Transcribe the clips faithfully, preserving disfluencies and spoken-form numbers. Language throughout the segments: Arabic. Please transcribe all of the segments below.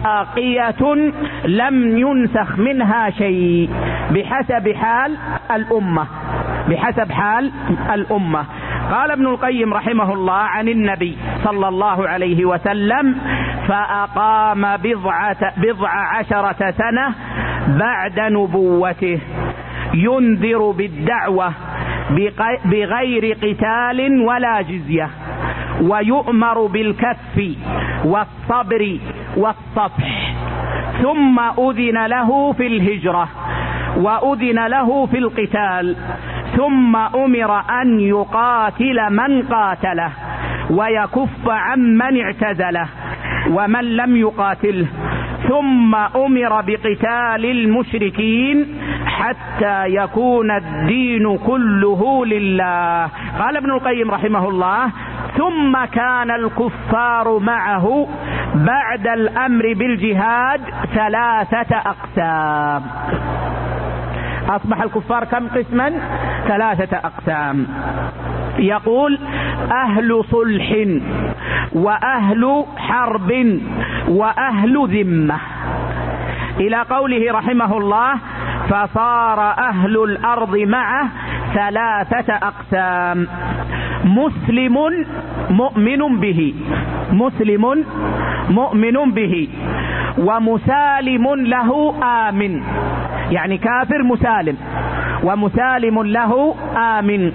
باقية لم ينسخ منها شيء بحسب حال الأمة، بحسب حال الأمة. قال ابن القيم رحمه الله عن النبي صلى الله عليه وسلم: فأقام بضعة, بضع عشرة سنة بعد نبوته ينذر بالدعوة بغير قتال ولا جزية، ويؤمر بالكف والصبر والصفح، ثم أذن له في الهجرة وأذن له في القتال، ثم أمر أن يقاتل من قاتله ويكف عمن اعتزله ومن لم يقاتله، ثم أمر بقتال المشركين حتى يكون الدين كله لله. قال ابن القيم رحمه الله: ثم كان الكفار معه بعد الأمر بالجهاد ثلاثة أقسام. أصبح الكفار كم قسما؟ ثلاثة أقسام. يقول: أهل صلح، وأهل حرب، وأهل ذمة، إلى قوله رحمه الله: فصار أهل الأرض معه ثلاثة أقسام: مسلم مؤمن به، مسلم مؤمن به، ومسالم له آمن، يعني كافر مسالم، ومسالم له آمن،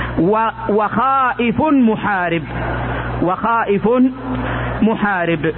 وخائف محارب، وخائف محارب.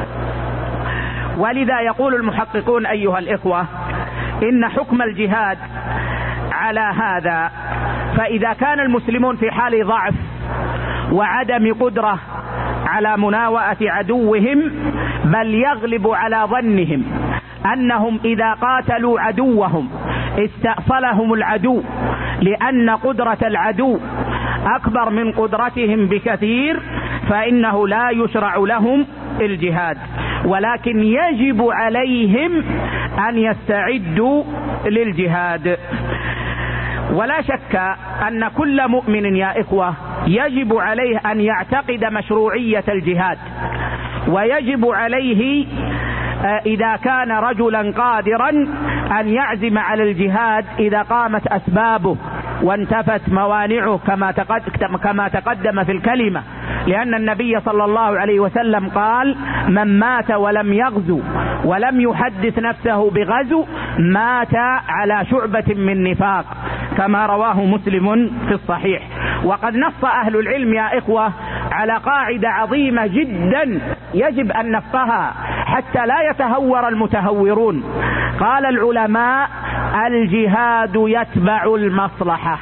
ولذا يقول المحققون أيها الإخوة إن حكم الجهاد على هذا، فإذا كان المسلمون في حال ضعف وعدم قدرة على مناوئة عدوهم، بل يغلب على ظنهم أنهم إذا قاتلوا عدوهم استأصلهم العدو، لأن قدرة العدو أكبر من قدرتهم بكثير، فإنه لا يشرع لهم الجهاد، ولكن يجب عليهم أن يستعدوا للجهاد. ولا شك أن كل مؤمن يا إخوة يجب عليه أن يعتقد مشروعية الجهاد، ويجب عليه إذا كان رجلا قادرا أن يعزم على الجهاد إذا قامت أسبابه وانتفت موانعه كما تقدم في الكلمة، لأن النبي صلى الله عليه وسلم قال: من مات ولم يغزو ولم يحدث نفسه بغزو مات على شعبة من نفاق، كما رواه مسلم في الصحيح. وقد نص أهل العلم يا إخوة على قاعدة عظيمة جدا يجب أن نفقهها حتى لا يتهور المتهورون. قال العلماء: الجهاد يتبع المصلحة،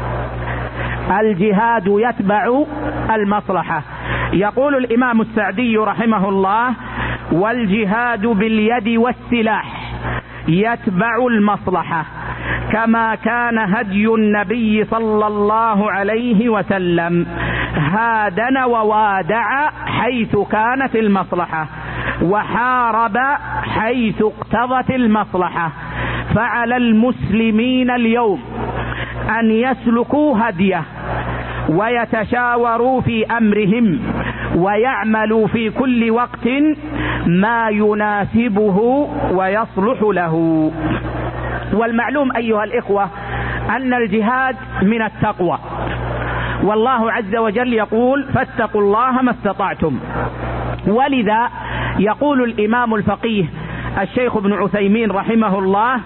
الجهاد يتبع المصلحة. يقول الإمام السعدي رحمه الله: والجهاد باليد والسلاح يتبع المصلحة، كما كان هدي النبي صلى الله عليه وسلم، هادن ووادع حيث كانت المصلحة، وحارب حيث اقتضت المصلحة. فعلى المسلمين اليوم أن يسلكوا هديه ويتشاوروا في أمرهم، ويعملوا في كل وقت ما يناسبه ويصلح له. والمعلوم أيها الإخوة أن الجهاد من التقوى، والله عز وجل يقول: فاتقوا الله ما استطعتم. ولذا يقول الإمام الفقيه الشيخ ابن عثيمين رحمه الله: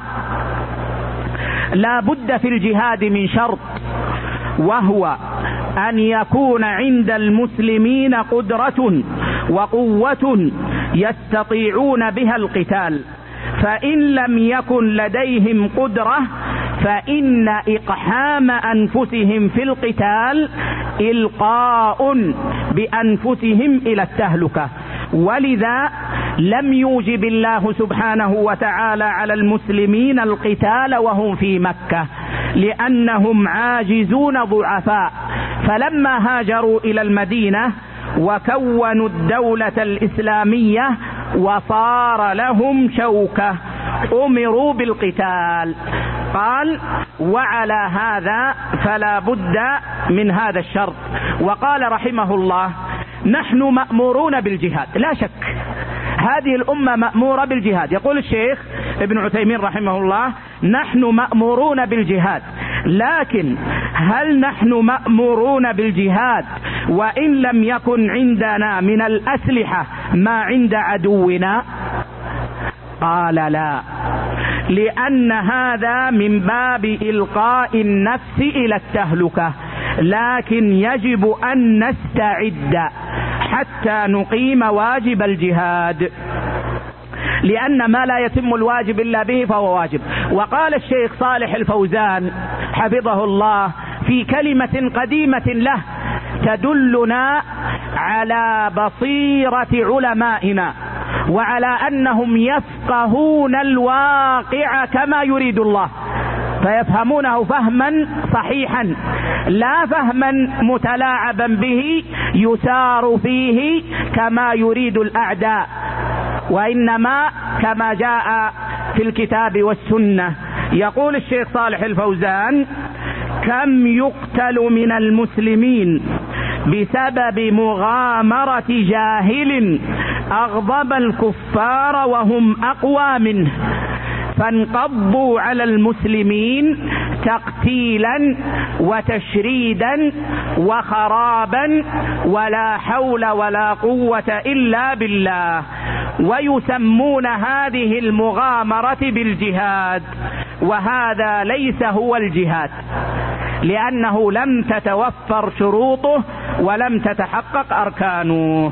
لا بد في الجهاد من شرط، وهو أن يكون عند المسلمين قدرة وقوة يستطيعون بها القتال، فإن لم يكن لديهم قدرة فإن إقحام أنفسهم في القتال إلقاء بأنفسهم إلى التهلكة. ولذا لم يوجب الله سبحانه وتعالى على المسلمين القتال وهم في مكة، لأنهم عاجزون ضعفاء، فلما هاجروا إلى المدينة وكونوا الدولة الإسلامية وصار لهم شوكة أمروا بالقتال. قال: وعلى هذا فلا بد من هذا الشرط. وقال رحمه الله: نحن مأمورون بالجهاد، لا شك هذه الأمة مأمورة بالجهاد. يقول الشيخ ابن عثيمين رحمه الله: نحن مأمورون بالجهاد، لكن هل نحن مأمورون بالجهاد وإن لم يكن عندنا من الأسلحة ما عند عدونا؟ قال: لا، لأن هذا من باب إلقاء النفس إلى التهلكة، لكن يجب أن نستعد حتى نقيم واجب الجهاد، لأن ما لا يتم الواجب إلا به فهو واجب. وقال الشيخ صالح الفوزان حفظه الله في كلمة قديمة له تدلنا على بصيرة علمائنا وعلى أنهم يفقهون الواقع كما يريد الله، فيفهمونه فهما صحيحا لا فهما متلاعبا به يسار فيه كما يريد الأعداء، وإنما كما جاء في الكتاب والسنة. يقول الشيخ صالح الفوزان: كم يقتل من المسلمين بسبب مغامرة جاهل أغضب الكفار وهم أقوى منه، فانقضوا على المسلمين تقتيلا وتشريدا وخرابا ولا حول ولا قوة إلا بالله، ويسمون هذه المغامرة بالجهاد، وهذا ليس هو الجهاد، لأنه لم تتوفر شروطه ولم تتحقق أركانه.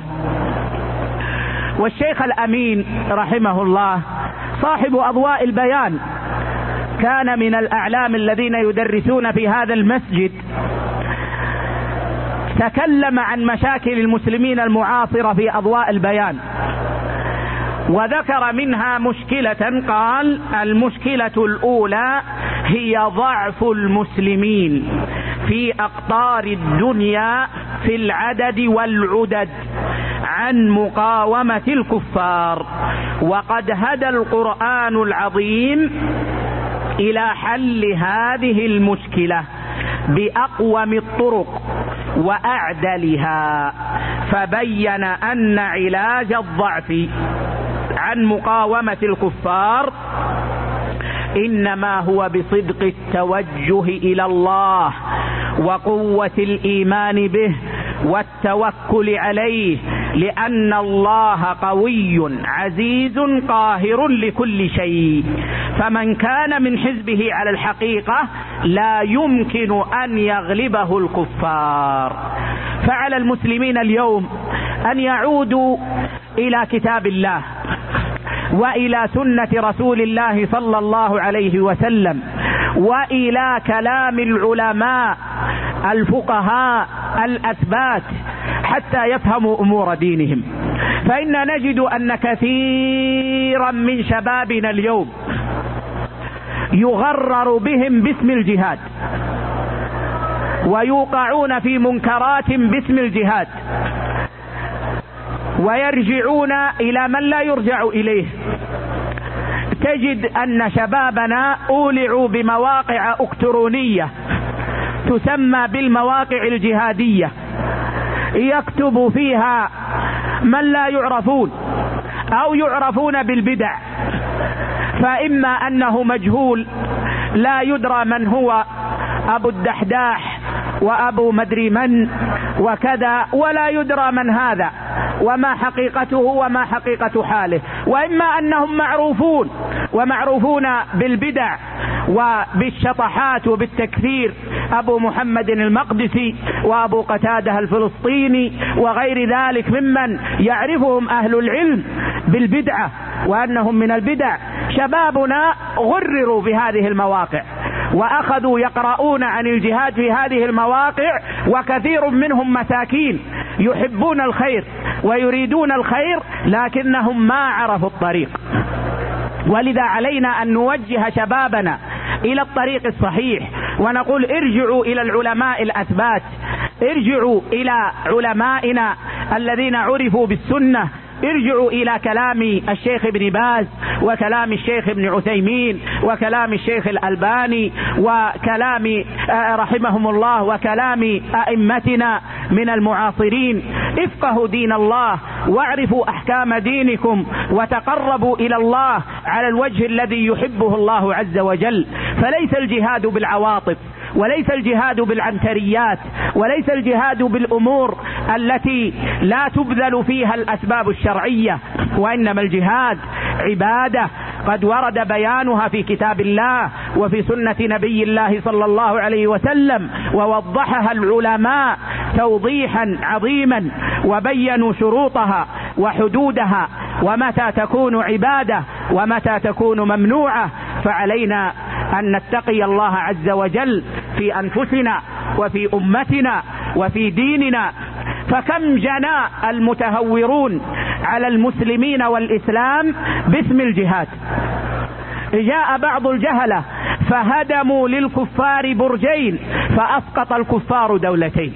والشيخ الأمين رحمه الله صاحب أضواء البيان كان من الأعلام الذين يدرسون في هذا المسجد، تكلم عن مشاكل المسلمين المعاصرة في أضواء البيان، وذكر منها مشكلة. قال: المشكلة الأولى هي ضعف المسلمين في أقطار الدنيا في العدد والعدد عن مقاومة الكفار، وقد هدى القرآن العظيم إلى حل هذه المشكلة بأقوم الطرق وأعدلها، فبين أن علاج الضعف عن مقاومة الكفار إنما هو بصدق التوجه إلى الله وقوة الإيمان به والتوكل عليه، لأن الله قوي عزيز قاهر لكل شيء، فمن كان من حزبه على الحقيقة لا يمكن أن يغلبه الكفار. فعلى المسلمين اليوم أن يعودوا إلى كتاب الله وإلى سنة رسول الله صلى الله عليه وسلم وإلى كلام العلماء الفقهاء الأثبات حتى يفهموا أمور دينهم. فإن نجد أن كثيرا من شبابنا اليوم يغرر بهم باسم الجهاد، ويوقعون في منكرات باسم الجهاد، ويرجعون إلى من لا يرجع إليه. تجد أن شبابنا أولعوا بمواقع إلكترونية تسمى بالمواقع الجهادية، يكتب فيها من لا يعرفون أو يعرفون بالبدع، فإما أنه مجهول لا يدرى من هو أبو الدحداح وأبو مدري من وكذا، ولا يدرى من هذا وما حقيقته وما حقيقة حاله، وإما أنهم معروفون ومعروفون بالبدع وبالشطحات وبالتكفير، أبو محمد المقدسي وأبو قتادة الفلسطيني وغير ذلك ممن يعرفهم أهل العلم بالبدعة وأنهم من البدع. شبابنا غرروا بهذه المواقع وأخذوا يقرؤون عن الجهاد في هذه المواقع، وكثير منهم مساكين يحبون الخير ويريدون الخير لكنهم ما عرفوا الطريق. ولذا علينا أن نوجه شبابنا إلى الطريق الصحيح ونقول: ارجعوا إلى العلماء الأثبات، ارجعوا إلى علمائنا الذين عرفوا بالسنة، ارجعوا إلى كلام الشيخ ابن باز وكلام الشيخ ابن عثيمين وكلام الشيخ الألباني وكلام رحمهم الله وكلام أئمتنا من المعاصرين: افقهوا دين الله واعرفوا أحكام دينكم وتقربوا إلى الله على الوجه الذي يحبه الله عز وجل. فليس الجهاد بالعواطف، وليس الجهاد بالعنتريات، وليس الجهاد بالأمور التي لا تبذل فيها الأسباب الشرعية، وإنما الجهاد عبادة قد ورد بيانها في كتاب الله وفي سنة نبي الله صلى الله عليه وسلم، ووضحها العلماء توضيحا عظيما، وبينوا شروطها وحدودها ومتى تكون عبادة ومتى تكون ممنوعة. فعلينا أن نتقي الله عز وجل في أنفسنا وفي أمتنا وفي ديننا. فكم جنى المتهورون على المسلمين والإسلام باسم الجهاد. جاء بعض الجهلة فهدموا للكفار برجين فأسقط الكفار دولتين،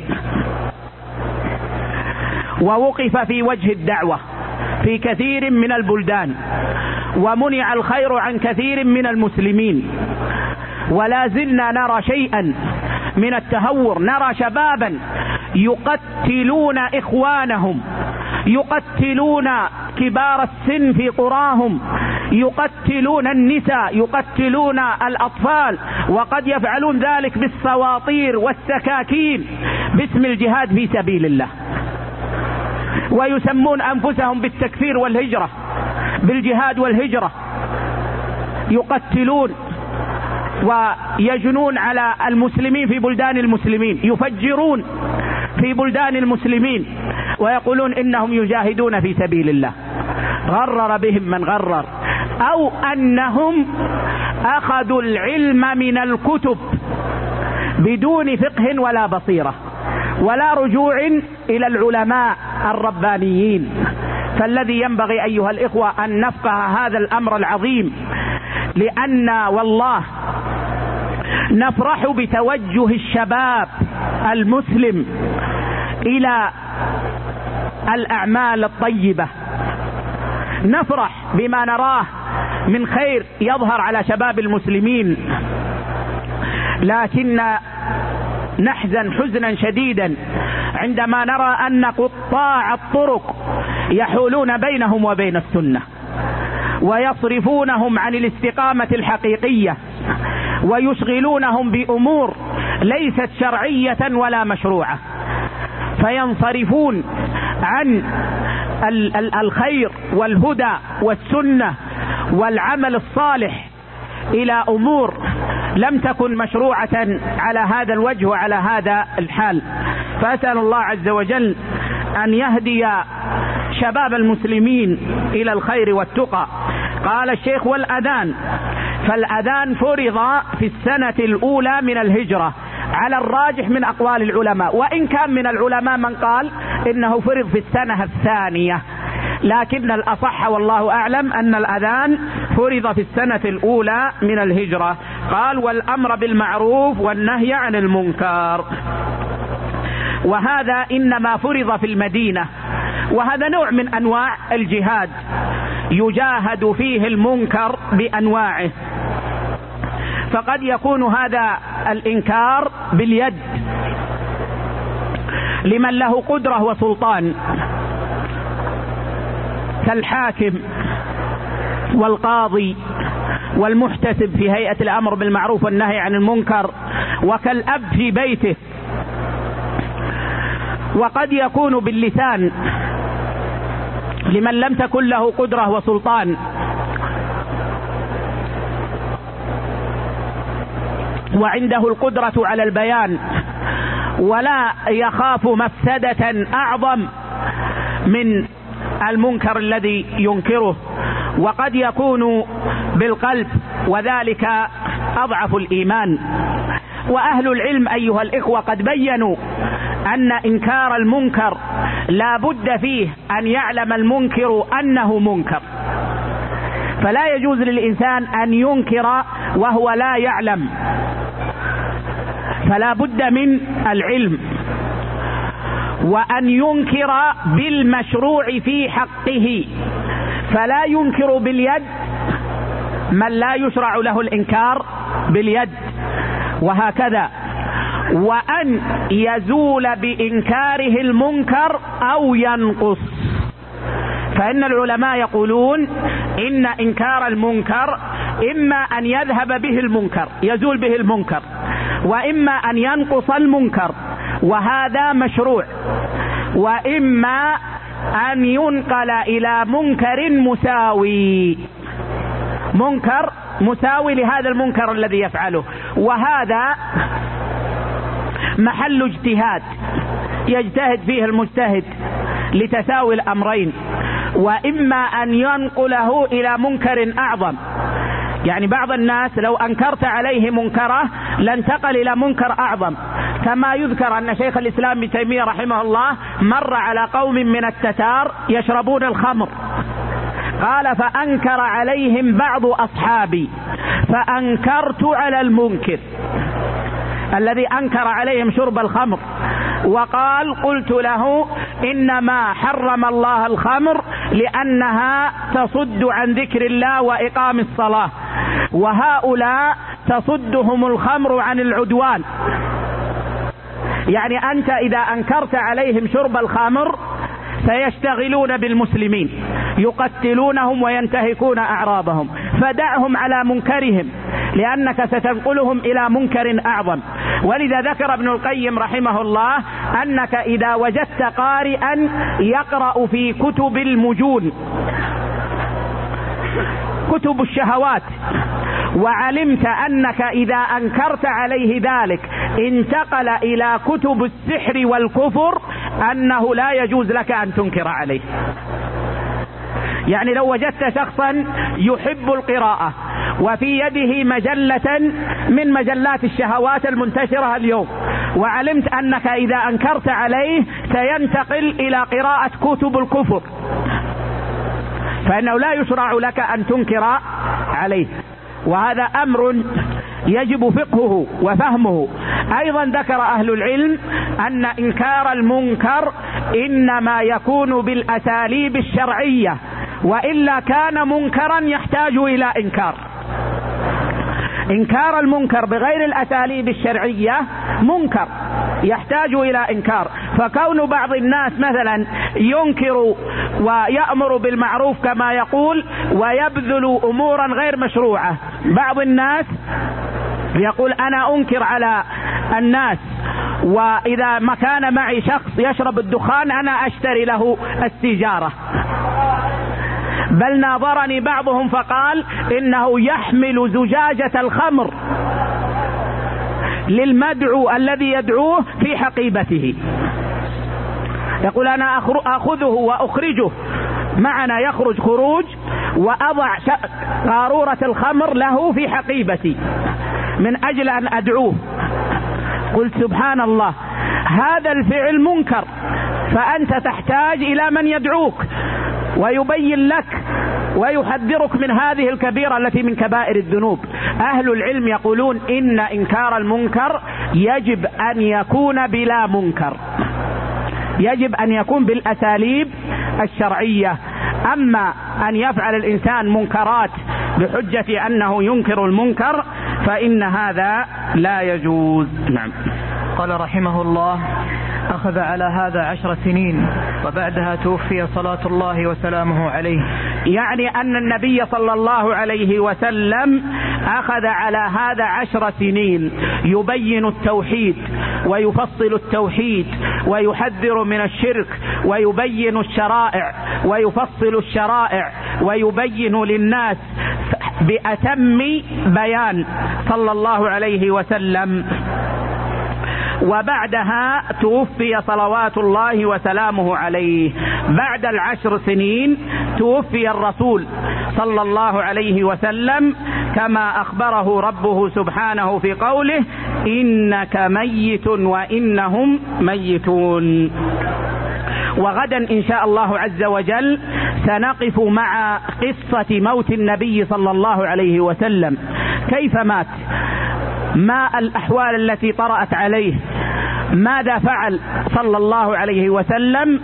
ووقف في وجه الدعوة في كثير من البلدان، ومنع الخير عن كثير من المسلمين. ولا زلنا نرى شيئا من التهور، نرى شبابا يقتلون إخوانهم، يقتلون كبار السن في قراهم، يقتلون النساء، يقتلون الأطفال، وقد يفعلون ذلك بالسواطير والسكاكين باسم الجهاد في سبيل الله، ويسمون أنفسهم بالتكفير والهجرة، بالجهاد والهجرة. يقتلون ويجنون على المسلمين في بلدان المسلمين، يفجرون في بلدان المسلمين، ويقولون إنهم يجاهدون في سبيل الله. غرر بهم من غرر، أو أنهم أخذوا العلم من الكتب بدون فقه ولا بصيرة ولا رجوع إلى العلماء الربانيين. فالذي ينبغي أيها الإخوة أن نفقه هذا الأمر العظيم، لأن والله نفرح بتوجه الشباب المسلم إلى الأعمال الطيبة، نفرح بما نراه من خير يظهر على شباب المسلمين، لكن نحزن حزنا شديدا عندما نرى أن قطاع الطرق يحولون بينهم وبين السنة، ويصرفونهم عن الاستقامة الحقيقية، ويشغلونهم بأمور ليست شرعية ولا مشروعة، فينصرفون عن الخير والهدى والسنة والعمل الصالح إلى أمور لم تكن مشروعة على هذا الوجه وعلى هذا الحال. فأسأل الله عز وجل أن يهدي شباب المسلمين إلى الخير والتقى. قال الشيخ: والأذان، فالأذان فرض في السنة الأولى من الهجرة على الراجح من أقوال العلماء، وإن كان من العلماء من قال إنه فرض في السنة الثانية، لكن الأصح والله أعلم أن الأذان فرض في السنة الأولى من الهجرة. قال: والأمر بالمعروف والنهي عن المنكر، وهذا إنما فرض في المدينة، وهذا نوع من أنواع الجهاد يجاهد فيه المنكر بأنواعه. فقد يكون هذا الإنكار باليد لمن له قدرة وسلطان كالحاكم والقاضي والمحتسب في هيئة الأمر بالمعروف والنهي عن المنكر، وكالأب في بيته. وقد يكون باللسان لمن لم تكن له قدرة وسلطان وعنده القدرة على البيان ولا يخاف مفسدة أعظم من المنكر الذي ينكره. وقد يكون بالقلب، وذلك أضعف الإيمان. وأهل العلم أيها الإخوة قد بينوا أن إنكار المنكر لا بد فيه أن يعلم المنكر أنه منكر، فلا يجوز للإنسان أن ينكر وهو لا يعلم، فلا بد من العلم، وأن ينكر بالمشروع في حقه، فلا ينكر باليد من لا يشرع له الإنكار باليد، وهكذا. وأن يزول بإنكاره المنكر أو ينقص. فإن العلماء يقولون إن إنكار المنكر إما أن يذهب به المنكر يزول به المنكر، وإما أن ينقص المنكر وهذا مشروع، وإما أن ينقل إلى منكر مساوي، منكر مساوي لهذا المنكر الذي يفعله، وهذا محل اجتهاد يجتهد فيه المجتهد لتساوي الأمرين. وإما أن ينقله إلى منكر أعظم، يعني بعض الناس لو أنكرت عليه منكره لانتقل إلى منكر أعظم، كما يذكر أن شيخ الإسلام ابن تيمية رحمه الله مر على قوم من التتار يشربون الخمر، قال فأنكر عليهم بعض أصحابي فأنكرت على المنكر الذي أنكر عليهم شرب الخمر، وقال قلت له إنما حرم الله الخمر لأنها تصد عن ذكر الله وإقام الصلاة، وهؤلاء تصدهم الخمر عن العدوان. يعني أنت إذا أنكرت عليهم شرب الخمر سيشتغلون بالمسلمين يقتلونهم وينتهكون أعراضهم، فدعهم على منكرهم لأنك ستنقلهم إلى منكر أعظم. ولذا ذكر ابن القيم رحمه الله أنك إذا وجدت قارئا يقرأ في كتب المجون، كتب الشهوات، وعلمت أنك إذا أنكرت عليه ذلك انتقل إلى كتب السحر والكفر، أنه لا يجوز لك أن تنكر عليه. يعني لو وجدت شخصا يحب القراءة وفي يده مجلة من مجلات الشهوات المنتشرة اليوم، وعلمت أنك إذا أنكرت عليه سينتقل إلى قراءة كتب الكفر، فإنه لا يشرع لك أن تنكر عليه، وهذا أمر يجب فقهه وفهمه. أيضا ذكر أهل العلم أن إنكار المنكر إنما يكون بالأساليب الشرعية، وإلا كان منكرا يحتاج إلى إنكار. إنكار المنكر بغير الأساليب الشرعية منكر يحتاج إلى إنكار. فكون بعض الناس مثلا ينكر ويأمر بالمعروف كما يقول ويبذل أمورا غير مشروعة، بعض الناس يقول أنا أنكر على الناس، وإذا ما كان معي شخص يشرب الدخان أنا أشتري له السيجارة، بل ناظرني بعضهم فقال إنه يحمل زجاجة الخمر للمدعو الذي يدعوه في حقيبته، يقول أنا أخذه وأخرجه معنا، يخرج خروج وأضع قارورة الخمر له في حقيبتي من أجل أن أدعوه. قلت سبحان الله، هذا الفعل منكر، فأنت تحتاج إلى من يدعوك ويبين لك ويحذرك من هذه الكبيرة التي من كبائر الذنوب. أهل العلم يقولون إن إنكار المنكر يجب أن يكون بلا منكر، يجب أن يكون بالأساليب الشرعية. أما أن يفعل الإنسان منكرات بحجة أنه ينكر المنكر فإن هذا لا يجوز. نعم. قال رحمه الله: أخذ على هذا عشر سنين وبعدها توفي صلاة الله وسلامه عليه. يعني أن النبي صلى الله عليه وسلم أخذ على هذا عشر سنين يبين التوحيد ويفصل التوحيد ويحذر من الشرك ويبين الشرائع ويفصل الشرائع ويبين للناس بأتم بيان صلى الله عليه وسلم. وبعدها توفي صلوات الله وسلامه عليه. بعد العشر سنين توفي الرسول صلى الله عليه وسلم كما أخبره ربه سبحانه في قوله: إنك ميت وإنهم ميتون. وغدا إن شاء الله عز وجل سنقف مع قصة موت النبي صلى الله عليه وسلم، كيف مات، ما الأحوال التي طرأت عليه، ماذا فعل صلى الله عليه وسلم،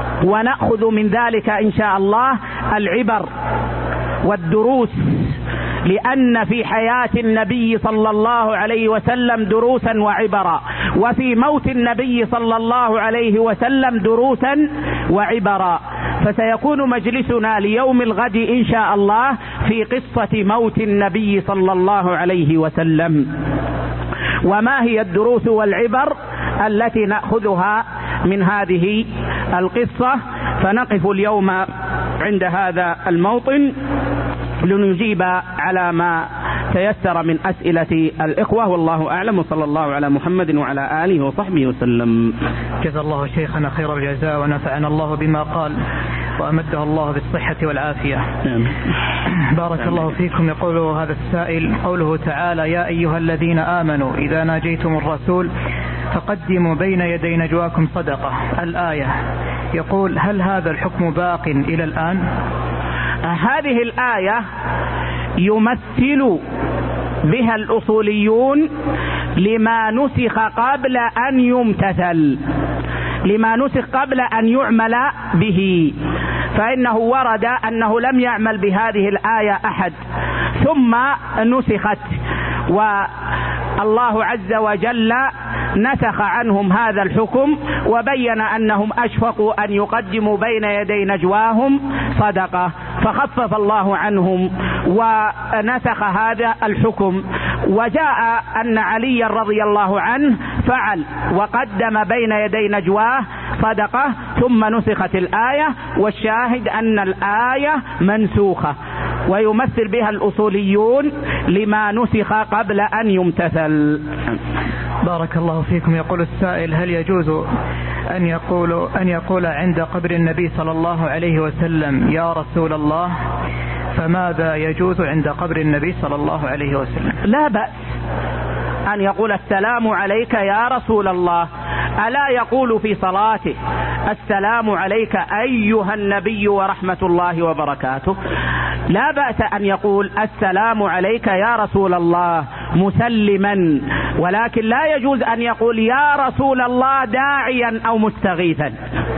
ونأخذ من ذلك إن شاء الله العبر والدروس لأن في حياة النبي صلى الله عليه وسلم دروسا وعبرا، وفي موت النبي صلى الله عليه وسلم دروسا وعبرا. فسيكون مجلسنا ليوم الغد إن شاء الله في قصة موت النبي صلى الله عليه وسلم. وما هي الدروس والعبر التي نأخذها من هذه القصة؟ فنقف اليوم عند هذا الموطن لنجيب على ما تيسر من أسئلة الإخوة، والله أعلم، وصلى الله على محمد وعلى آله وصحبه وسلم. جزا الله شيخنا خير الجزاء، ونفعنا الله بما قال، وأمده الله بالصحة والعافية. بارك الله فيكم. يقول هذا السائل: قوله تعالى: يا أيها الذين آمنوا إذا ناجيتم الرسول فقدموا بين يدي نجواكم صدقة، الآية. يقول: هل هذا الحكم باق إلى الآن؟ هذه الآية يمثل بها الأصوليون لما نسخ قبل أن يمتثل، لما نسخ قبل أن يعمل به، فإنه ورد أنه لم يعمل بهذه الآية أحد ثم نسخت، والله عز وجل نسخ عنهم هذا الحكم وبين أنهم أشفقوا أن يقدموا بين يدي نجواهم صدقة، فخفف الله عنهم ونسخ هذا الحكم. وجاء أن علي رضي الله عنه فعل وقدم بين يدي نجواه صدقة ثم نسخت الآية، والشاهد أن الآية منسوخة، ويمثل بها الأصوليون لما نسخ قبل أن يمتثل. بارك الله فيكم. يقول السائل: هل يجوز أن يقول أن يقول عند قبر النبي صلى الله عليه وسلم يا رسول الله؟ فماذا يجوز عند قبر النبي صلى الله عليه وسلم؟ لا بأس أن يقول السلام عليك يا رسول الله. ألا يقول في صلاته السلام عليك أيها النبي ورحمة الله وبركاته؟ لا بأس أن يقول السلام عليك يا رسول الله مسلما، ولكن لا يجوز أن يقول يا رسول الله داعيا أو مستغيثا.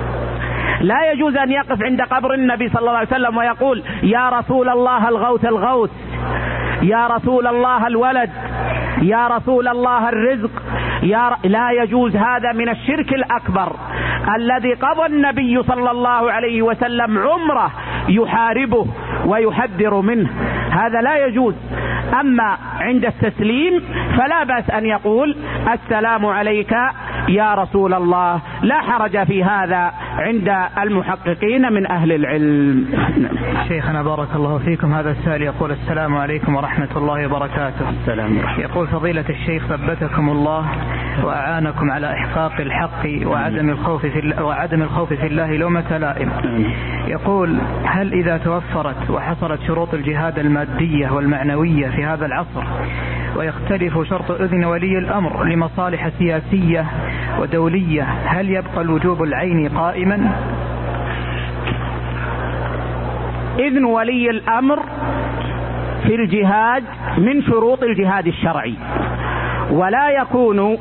لا يجوز أن يقف عند قبر النبي صلى الله عليه وسلم ويقول يا رسول الله الغوث الغوث، يا رسول الله الولد، يا رسول الله الرزق، يا ر... لا يجوز. هذا من الشرك الأكبر الذي قضى النبي صلى الله عليه وسلم عمره يحاربه ويحذر منه، هذا لا يجوز. أما عند التسليم فلا بأس أن يقول السلام عليك يا رسول الله، لا حرج في هذا عند المحققين من أهل العلم. شيخنا بارك الله فيكم، هذا السائل يقول: السلام عليكم ورحمة الله وبركاته. السلام. يقول: فضيلة الشيخ ثبتكم الله وأعانكم على إحقاق الحق وعدم الخوف في وعدم الخوف في الله لومة لائم. يقول: هل إذا توفرت وحصلت شروط الجهاد المادية والمعنوية في هذا العصر ويختلف شرط إذن ولي الأمر لمصالح سياسية ودولية، هل يبقى الوجوب العيني قائما؟ إذن ولي الأمر في الجهاد من شروط الجهاد الشرعي، ولا يكون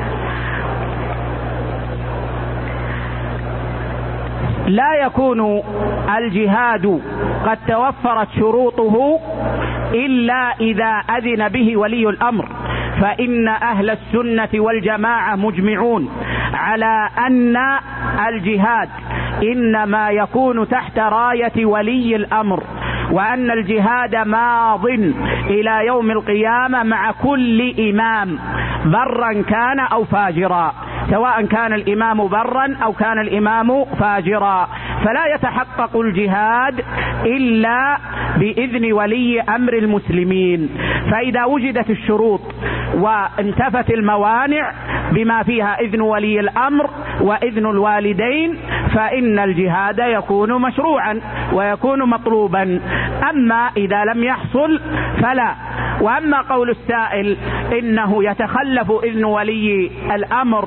لا يكون الجهاد قد توفرت شروطه إلا إذا أذن به ولي الأمر، فإن أهل السنة والجماعة مجمعون على أن الجهاد إنما يكون تحت راية ولي الأمر، وأن الجهاد ماض إلى يوم القيامة مع كل إمام برا كان أو فاجرا، سواء كان الإمام برا أو كان الإمام فاجرا، فلا يتحقق الجهاد إلا بإذن ولي أمر المسلمين. فإذا وجدت الشروط وانتفت الموانع بما فيها إذن ولي الأمر وإذن الوالدين فإن الجهاد يكون مشروعا ويكون مطلوبا. أما إذا لم يحصل فلا. وأما قول السائل إنه يتخلف إذن ولي الأمر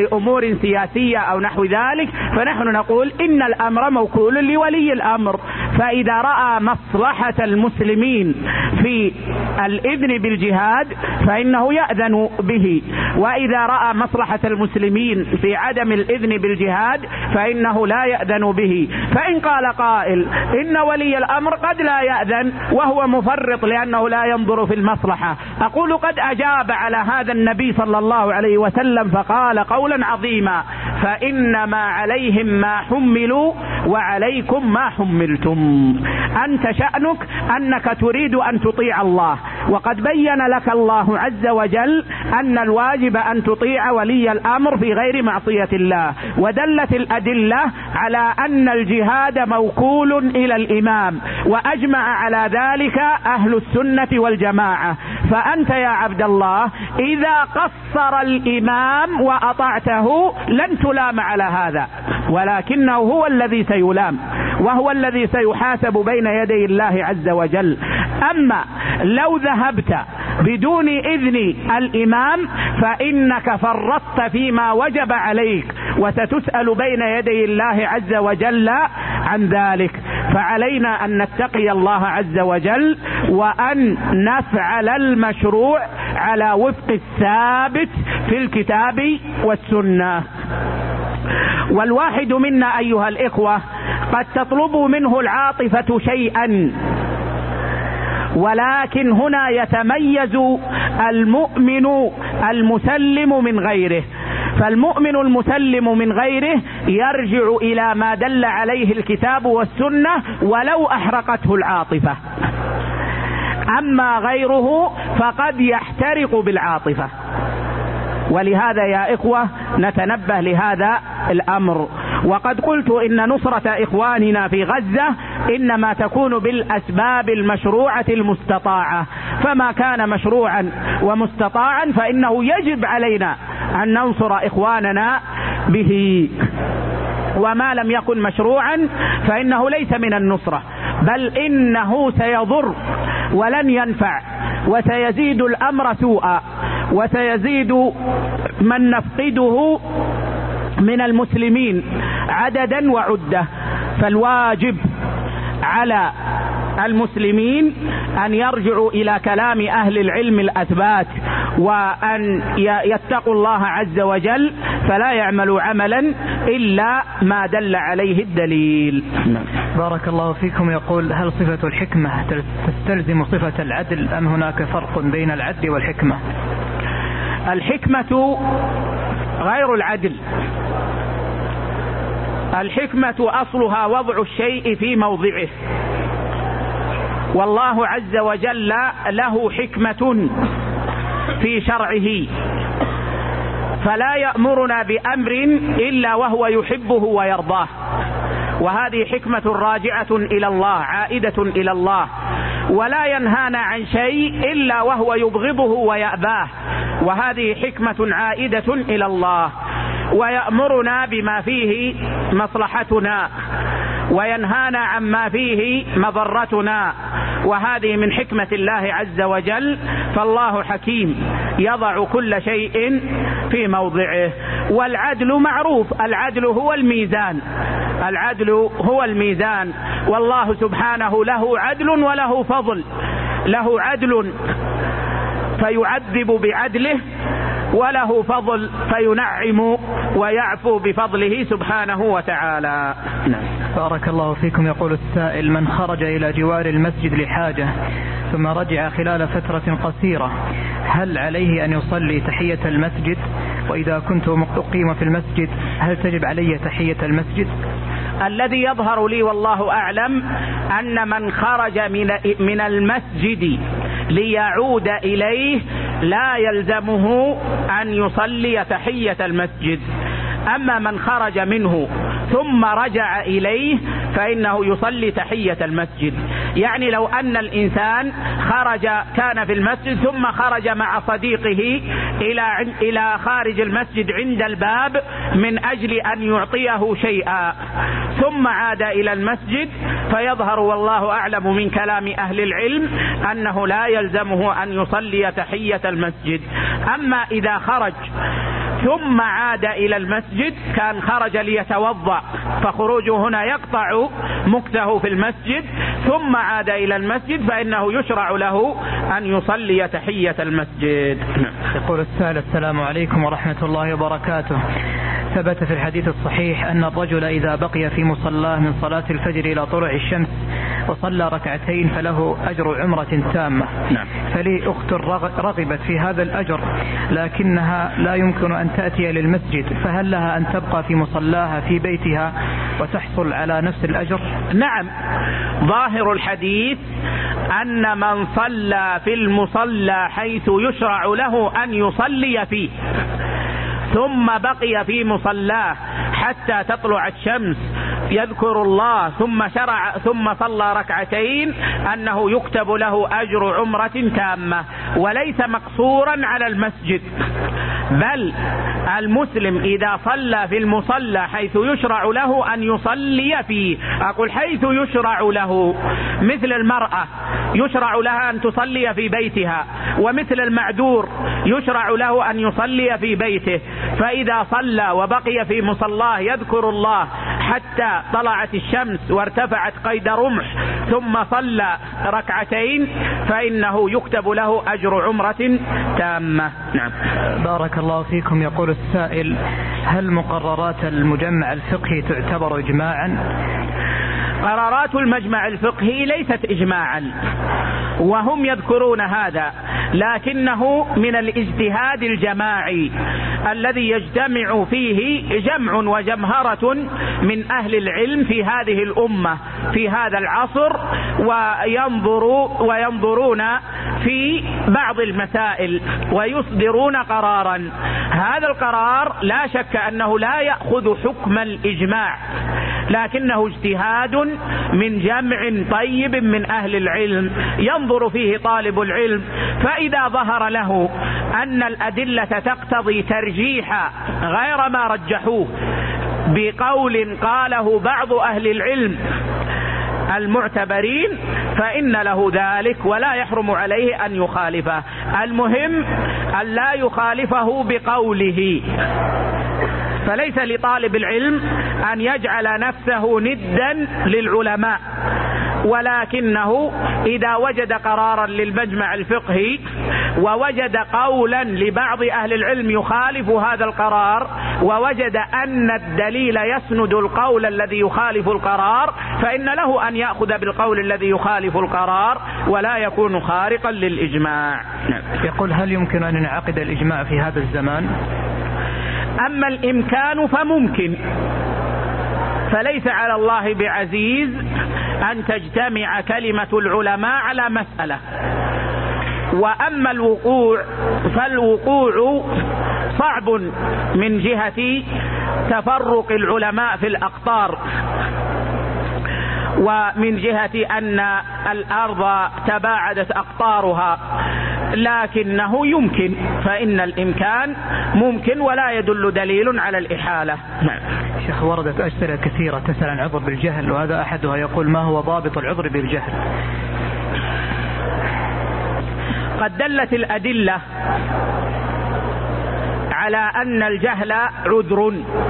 لأمور سياسية أو نحو ذلك، فنحن نقول إن الأمر موكول لولي الأمر، فإذا رأى مصلحة المسلمين في الإذن بالجهاد فإنه يأذن به، وإذا رأى مصلحة المسلمين في عدم الإذن بالجهاد فإنه لا يأذن به. فإن قال قائل إن ولي الأمر قد لا يأذن وهو مفرط لأنه لا ينظر في المصلحة، أقول قد أجاب على هذا النبي صلى الله عليه وسلم فقال قولا عظيما: فإنما عليهم ما حملوا وعليكم ما حملتم. أنت شأنك أنك تريد أن تطيع الله، وقد بين لك الله عز وجل أن الواجب أن تطيع ولي الأمر في غير معصية الله، ودلت الأدلة على أن الجهاد موكول إلى الإمام، وأجمع على ذلك أهل السنة والجماعة. فأنت يا عبد الله إذا قصر الإمام وأطعته لن تلام على هذا، ولكنه هو الذي سيلام وهو الذي سيحاسب بين يدي الله عز وجل. أما لو ذهبت بدون إذن الإمام فإنك فرطت فيما وجب عليك، وستسأل بين يدي الله عز وجل عن ذلك. فعلينا أن نتقي الله عز وجل وأن نفعل المشروع على وفق الثابت في الكتاب والسنة. والواحد منا أيها الإخوة قد تطلب منه العاطفة شيئا، ولكن هنا يتميز المؤمن المسلم من غيره. فالمؤمن المسلم من غيره يرجع إلى ما دل عليه الكتاب والسنة ولو أحرقته العاطفة، أما غيره فقد يحترق بالعاطفة. ولهذا يا إخوة نتنبه لهذا الأمر. وقد قلت إن نصرة إخواننا في غزة إنما تكون بالأسباب المشروعة المستطاعة، فما كان مشروعا ومستطاعا فإنه يجب علينا أن ننصر إخواننا به، وما لم يكن مشروعا فإنه ليس من النصرة، بل إنه سيضر ولن ينفع، وسيزيد الأمر سوءا، وسيزيد من نفقده من المسلمين عددا وعدة. فالواجب على المسلمين أن يرجعوا إلى كلام أهل العلم الأثبات، وأن يتقوا الله عز وجل فلا يعملوا عملا إلا ما دل عليه الدليل. بارك الله فيكم. يقول: هل صفة الحكمة تستلزم صفة العدل أم هناك فرق بين العدل والحكمة؟ الحكمة غير العدل. الحكمة أصلها وضع الشيء في موضعه، والله عز وجل له حكمة في شرعه، فلا يأمرنا بأمر إلا وهو يحبه ويرضاه، وهذه حكمة راجعة إلى الله عائدة إلى الله. ولا ينهانا عن شيء إلا وهو يبغضه ويأباه، وهذه حكمة عائدة إلى الله. ويأمرنا بما فيه مصلحتنا وينهانا عما فيه مضرتنا، وهذه من حكمة الله عز وجل. فالله حكيم يضع كل شيء في موضعه. والعدل معروف، العدل هو الميزان، العدل هو الميزان. والله سبحانه له عدل وله فضل، له عدل فيعذب بعدله، وله فضل فينعم ويعفو بفضله سبحانه وتعالى. بارك الله فيكم. يقول السائل: من خرج إلى جوار المسجد لحاجة ثم رجع خلال فترة قصيرة هل عليه أن يصلي تحية المسجد؟ وإذا كنت أقيم في المسجد هل تجب علي تحية المسجد؟ الذي يظهر لي والله أعلم أن من خرج من من المسجد ليعود إليه لا يلزمه أن يصلي تحية المسجد. أما من خرج منه ثم رجع إليه فإنه يصلي تحية المسجد. يعني لو أن الإنسان خرج كان في المسجد ثم خرج مع صديقه إلى إلى خارج المسجد عند الباب من أجل أن يعطيه شيئا ثم عاد إلى المسجد، فيظهر والله أعلم من كلام أهل العلم أنه لا يلزمه أن يصلي تحية المسجد. أما إذا خرج ثم عاد إلى المسجد كان خرج ليتوضأ فخروجه هنا يقطع مكثه في المسجد ثم عاد إلى المسجد فإنه يشرع له أن يصلي تحية المسجد. يقول السائل: السلام عليكم ورحمة الله وبركاته. ثبت في الحديث الصحيح أن الرجل إذا بقي في مصلاه من صلاة الفجر إلى طلوع الشمس وصلى ركعتين فله أجر عمرة تامة. نعم. فلي أخت رغبت في هذا الأجر لكنها لا يمكن أن تأتي للمسجد، فهل لها أن تبقى في مصلاها في بيتها وتحصل على نفس الأجر؟ نعم، ظاهر الحديث أن من صلى في المصلى حيث يشرع له أن يصلي فيه ثم بقي في مصلاه حتى تطلع الشمس يذكر الله ثم شرع ثم صلى ركعتين أنه يكتب له أجر عمرة تامة، وليس مقصورا على المسجد، بل المسلم إذا صلى في المصلى حيث يشرع له أن يصلي فيه. أقول حيث يشرع له، مثل المرأة يشرع لها أن تصلي في بيتها، ومثل المعذور يشرع له أن يصلي في بيته. فإذا صلى وبقي في مصلاه يذكر الله حتى طلعت الشمس وارتفعت قيد رمح ثم صلى ركعتين فإنه يكتب له أجر عمرة تامة. نعم. بارك الله فيكم. يقول السائل: هل مقررات المجمع الفقهي تعتبر إجماعا؟ قرارات المجمع الفقهي ليست إجماعا، وهم يذكرون هذا، لكنه من الاجتهاد الجماعي الذي يجتمع فيه جمع وجمهرة من أهل العلم في هذه الأمة في هذا العصر، وينظروا وينظرون في بعض المسائل ويصدرون قرارا. هذا القرار لا شك أنه لا يأخذ حكم الإجماع، لكنه اجتهاد من جمع طيب من أهل العلم ينظر فيه طالب العلم، فإذا ظهر له أن الأدلة تقتضي ترجيح غير ما رجحوه بقول قاله بعض أهل العلم المعتبرين فإن له ذلك ولا يحرم عليه أن يخالفه. المهم أن لا يخالفه بقوله، فليس لطالب العلم أن يجعل نفسه ندا للعلماء، ولكنه إذا وجد قرارا للمجمع الفقهي ووجد قولا لبعض أهل العلم يخالف هذا القرار، ووجد أن الدليل يسند القول الذي يخالف القرار، فإن له أن يأخذ بالقول الذي يخالف القرار ولا يكون خارقا للإجماع. يقول: هل يمكن أن ينعقد الإجماع في هذا الزمان؟ أما الإمكان فممكن، فليس على الله بعزيز أن تجتمع كلمة العلماء على مسألة. وأما الوقوع فالوقوع صعب من جهة تفرق العلماء في الأقطار، ومن جهة أن الأرض تباعدت أقطارها، لكنه يمكن، فإن الإمكان ممكن ولا يدل دليل على الإحالة. شيخ، وردت أسئلة كثيرة تسأل عن عذر بالجهل، وهذا أحدها يقول: ما هو ضابط العذر بالجهل؟ قد دلت الأدلة على أن الجهل عذر،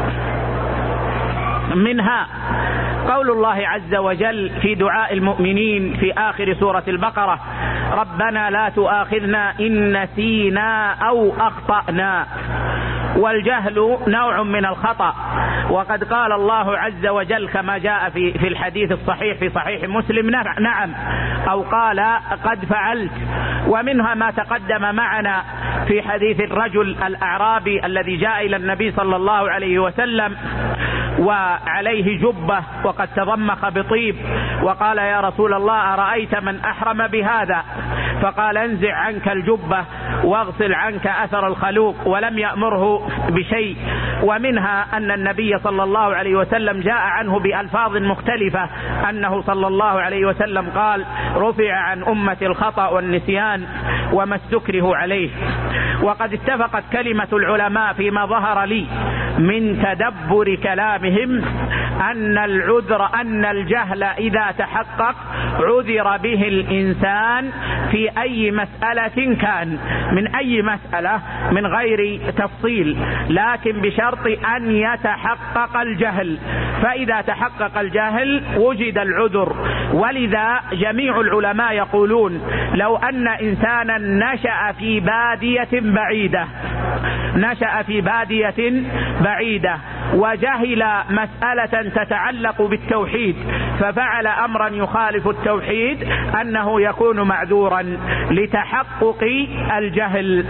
منها قول الله عز وجل في دعاء المؤمنين في آخر سورة البقرة: ربنا لا تؤاخذنا إن نسينا أو أخطأنا. والجهل نوع من الخطأ، وقد قال الله عز وجل كما جاء في في الحديث الصحيح في صحيح مسلم: نعم، أو قال قد فعلت. ومنها ما تقدم معنا في حديث الرجل الأعرابي الذي جاء إلى النبي صلى الله عليه وسلم وعليه جبة وقد تضمخ بطيب، وقال: يا رسول الله، أرأيت من أحرم بهذا؟ فقال: انزع عنك الجبة واغسل عنك أثر الخلوق، ولم يأمره بشيء. ومنها أن النبي صلى الله عليه وسلم جاء عنه بألفاظ مختلفة أنه صلى الله عليه وسلم قال: رفع عن أمة الخطأ والنسيان وما استكره عليه. وقد اتفقت كلمة العلماء فيما ظهر لي من تدبر كلامهم أن العذر أن الجهل إذا تحقق عذر به الإنسان في أي مسألة كان، من أي مسألة من غير تفصيل، لكن بشرط أن يتحقق الجهل. فإذا تحقق الجهل وجد العذر. ولذا جميع العلماء يقولون لو أن إنسانا نشأ في بادية بعيدة نشأ في بادية بعيدة وجهل مسألة تتعلق بالتوحيد ففعل أمرا يخالف التوحيد، أنه يكون معذورا لتحقق الجهل.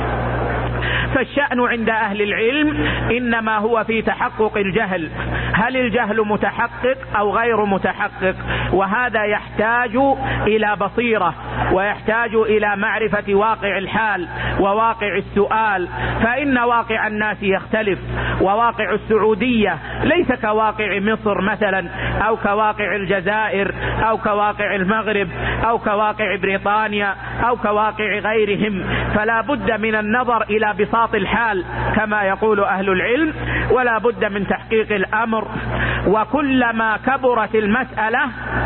فالشأن عند أهل العلم إنما هو في تحقق الجهل، هل الجهل متحقق أو غير متحقق؟ وهذا يحتاج إلى بصيرة ويحتاج إلى معرفة واقع الحال وواقع السؤال، فإن واقع الناس يختلف، وواقع السعودية ليس كواقع مصر مثلا أو كواقع الجزائر أو كواقع المغرب أو كواقع بريطانيا أو كواقع غيرهم، فلا بد من النظر إلى بساط الحال كما يقول أهل العلم، ولا بد من تحقيق الأمر. وكلما كبرت المسألة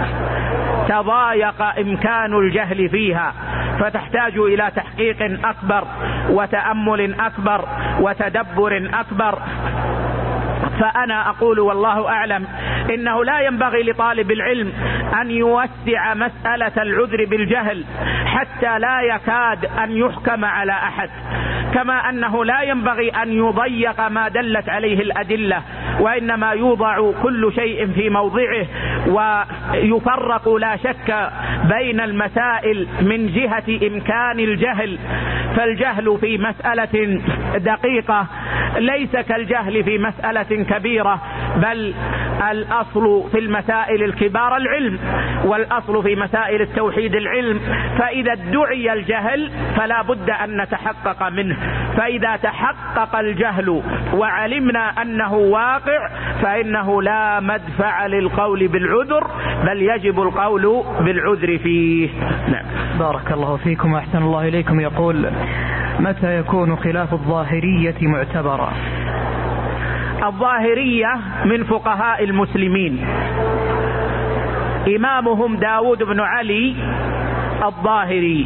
تضايق إمكان الجهل فيها، فتحتاج إلى تحقيق أكبر وتأمل أكبر وتدبر أكبر. فأنا أقول والله أعلم إنه لا ينبغي لطالب العلم أن يوسع مسألة العذر بالجهل حتى لا يكاد أن يحكم على أحد، كما أنه لا ينبغي أن يضيق ما دلت عليه الأدلة، وإنما يوضع كل شيء في موضعه ويفرق لا شك بين المسائل من جهة إمكان الجهل. فالجهل في مسألة دقيقة ليس كالجهل في مسألة كبيرة، بل الأصل في المسائل الكبار العلم، والأصل في مسائل التوحيد العلم. فإذا ادعي الجهل فلا بد أن نتحقق منه، فإذا تحقق الجهل وعلمنا أنه واقع فإنه لا مدفع للقول بالعذر، بل يجب القول بالعذر فيه. نعم. بارك الله فيكم وأحسن الله إليكم. يقول: متى يكون خلاف الظاهرية معتبرا؟ الظاهرية من فقهاء المسلمين، إمامهم داود بن علي الظاهري،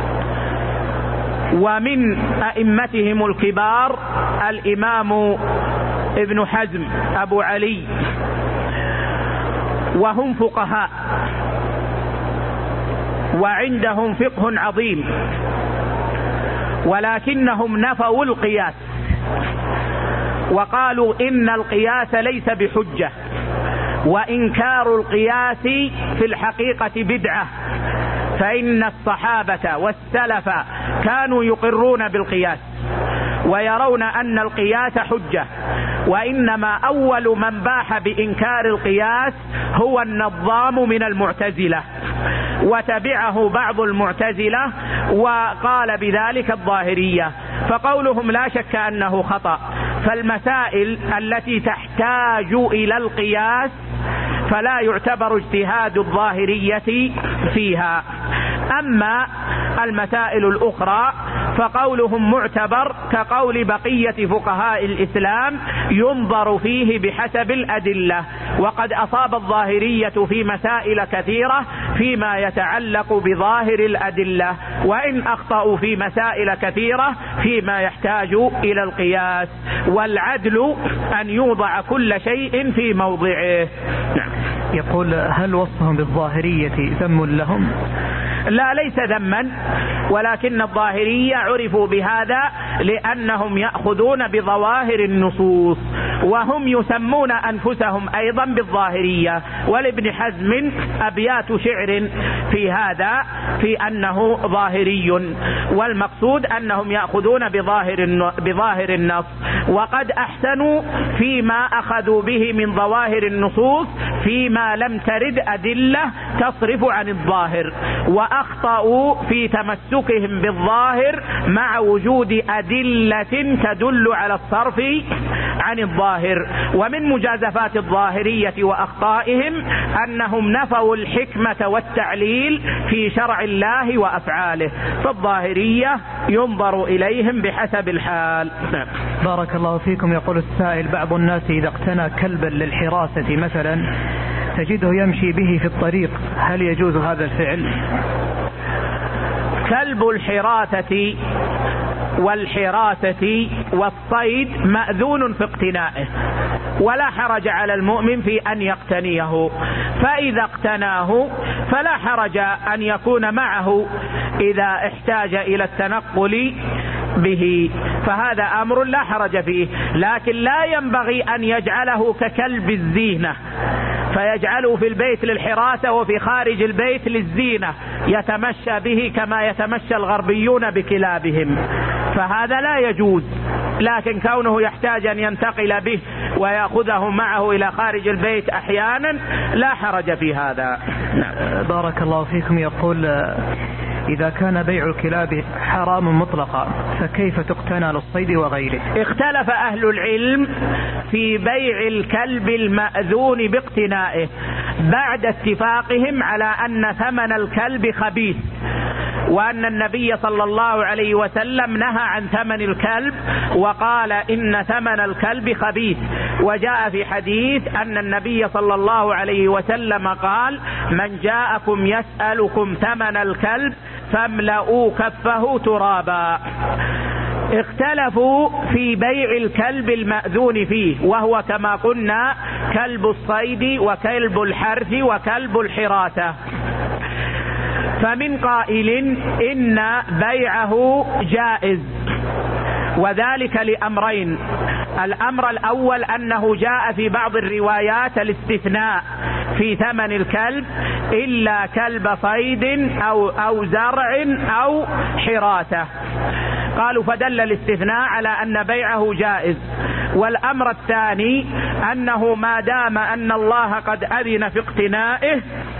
ومن أئمتهم الكبار الإمام ابن حزم أبو علي، وهم فقهاء وعندهم فقه عظيم، ولكنهم نفوا القياس وقالوا إن القياس ليس بحجة، وإنكار القياس في الحقيقة بدعة، فإن الصحابة والسلف كانوا يقرون بالقياس ويرون أن القياس حجة، وإنما أول من باح بإنكار القياس هو النظام من المعتزلة، وتبعه بعض المعتزلة وقال بذلك الظاهرية. فقولهم لا شك أنه خطأ، فالمسائل التي تحتاج إلى القياس فلا يعتبر اجتهاد الظاهرية فيها. أما المسائل الأخرى فقولهم معتبر كقول بقية فقهاء الإسلام، ينظر فيه بحسب الأدلة، وقد أصاب الظاهرية في مسائل كثيرة فيما يتعلق بظاهر الأدلة، وإن أخطأوا في مسائل كثيرة فيما يحتاج إلى القياس. والعدل أن يوضع كل شيء في موضعه. نعم. يقول: هل وصفهم بالظاهرية ذم لهم؟ لا، ليس ذما، ولكن الظاهرية عرفوا بهذا لأنهم يأخذون بظواهر النصوص، وهم يسمون أنفسهم أيضا بالظاهرية. ولابن حزم أبيات شعر في هذا في أنه ظاهري، والمقصود أنهم يأخذون بظاهر بظاهر النص، وقد أحسنوا فيما أخذوا به من ظواهر النصوص فيما لم ترد أدلة تصرف عن الظاهر، وأخطأوا في تمسكهم بالظاهر مع وجود أدلة تدل على الصرف عن الظاهر. الظاهر. ومن مجازفات الظاهرية وأخطائهم أنهم نفوا الحكمة والتعليل في شرع الله وأفعاله، فالظاهرية ينظر إليهم بحسب الحال. بارك الله فيكم. يقول السائل: بعض الناس إذا اقتنى كلبا للحراسة مثلا تجده يمشي به في الطريق، هل يجوز هذا الفعل؟ كلب الحراسة والحراسة والصيد مأذون في اقتنائه، ولا حرج على المؤمن في أن يقتنيه، فإذا اقتناه فلا حرج أن يكون معه إذا احتاج إلى التنقل به، فهذا أمر لا حرج فيه، لكن لا ينبغي أن يجعله ككلب الزينة فيجعله في البيت للحراسة وفي خارج البيت للزينة يتمشى به كما يتمشى الغربيون بكلابهم، فهذا لا يجوز. لكن كونه يحتاج أن ينتقل به ويأخذه معه إلى خارج البيت أحيانا لا حرج في هذا. بارك الله فيكم. يقول: إذا كان بيع الكلاب حرام مطلقا فكيف تقتنى للصيد وغيره؟ اختلف أهل العلم في بيع الكلب المأذون باقتنائه بعد اتفاقهم على أن ثمن الكلب خبيث، وأن النبي صلى الله عليه وسلم نهى عن ثمن الكلب وقال إن ثمن الكلب خبيث، وجاء في حديث أن النبي صلى الله عليه وسلم قال: من جاءكم يسألكم ثمن الكلب فاملؤوا كفه ترابا. اختلفوا في بيع الكلب المأذون فيه، وهو كما قلنا كلب الصيد وكلب الحرث وكلب الحراسة. فمن قائل إن بيعه جائز، وذلك لأمرين: الأمر الأول أنه جاء في بعض الروايات الاستثناء في ثمن الكلب إلا كلب صيد أو, أو زرع أو حراسة، قالوا فدل الاستثناء على أن بيعه جائز. والأمر الثاني أنه ما دام أن الله قد أذن في اقتنائه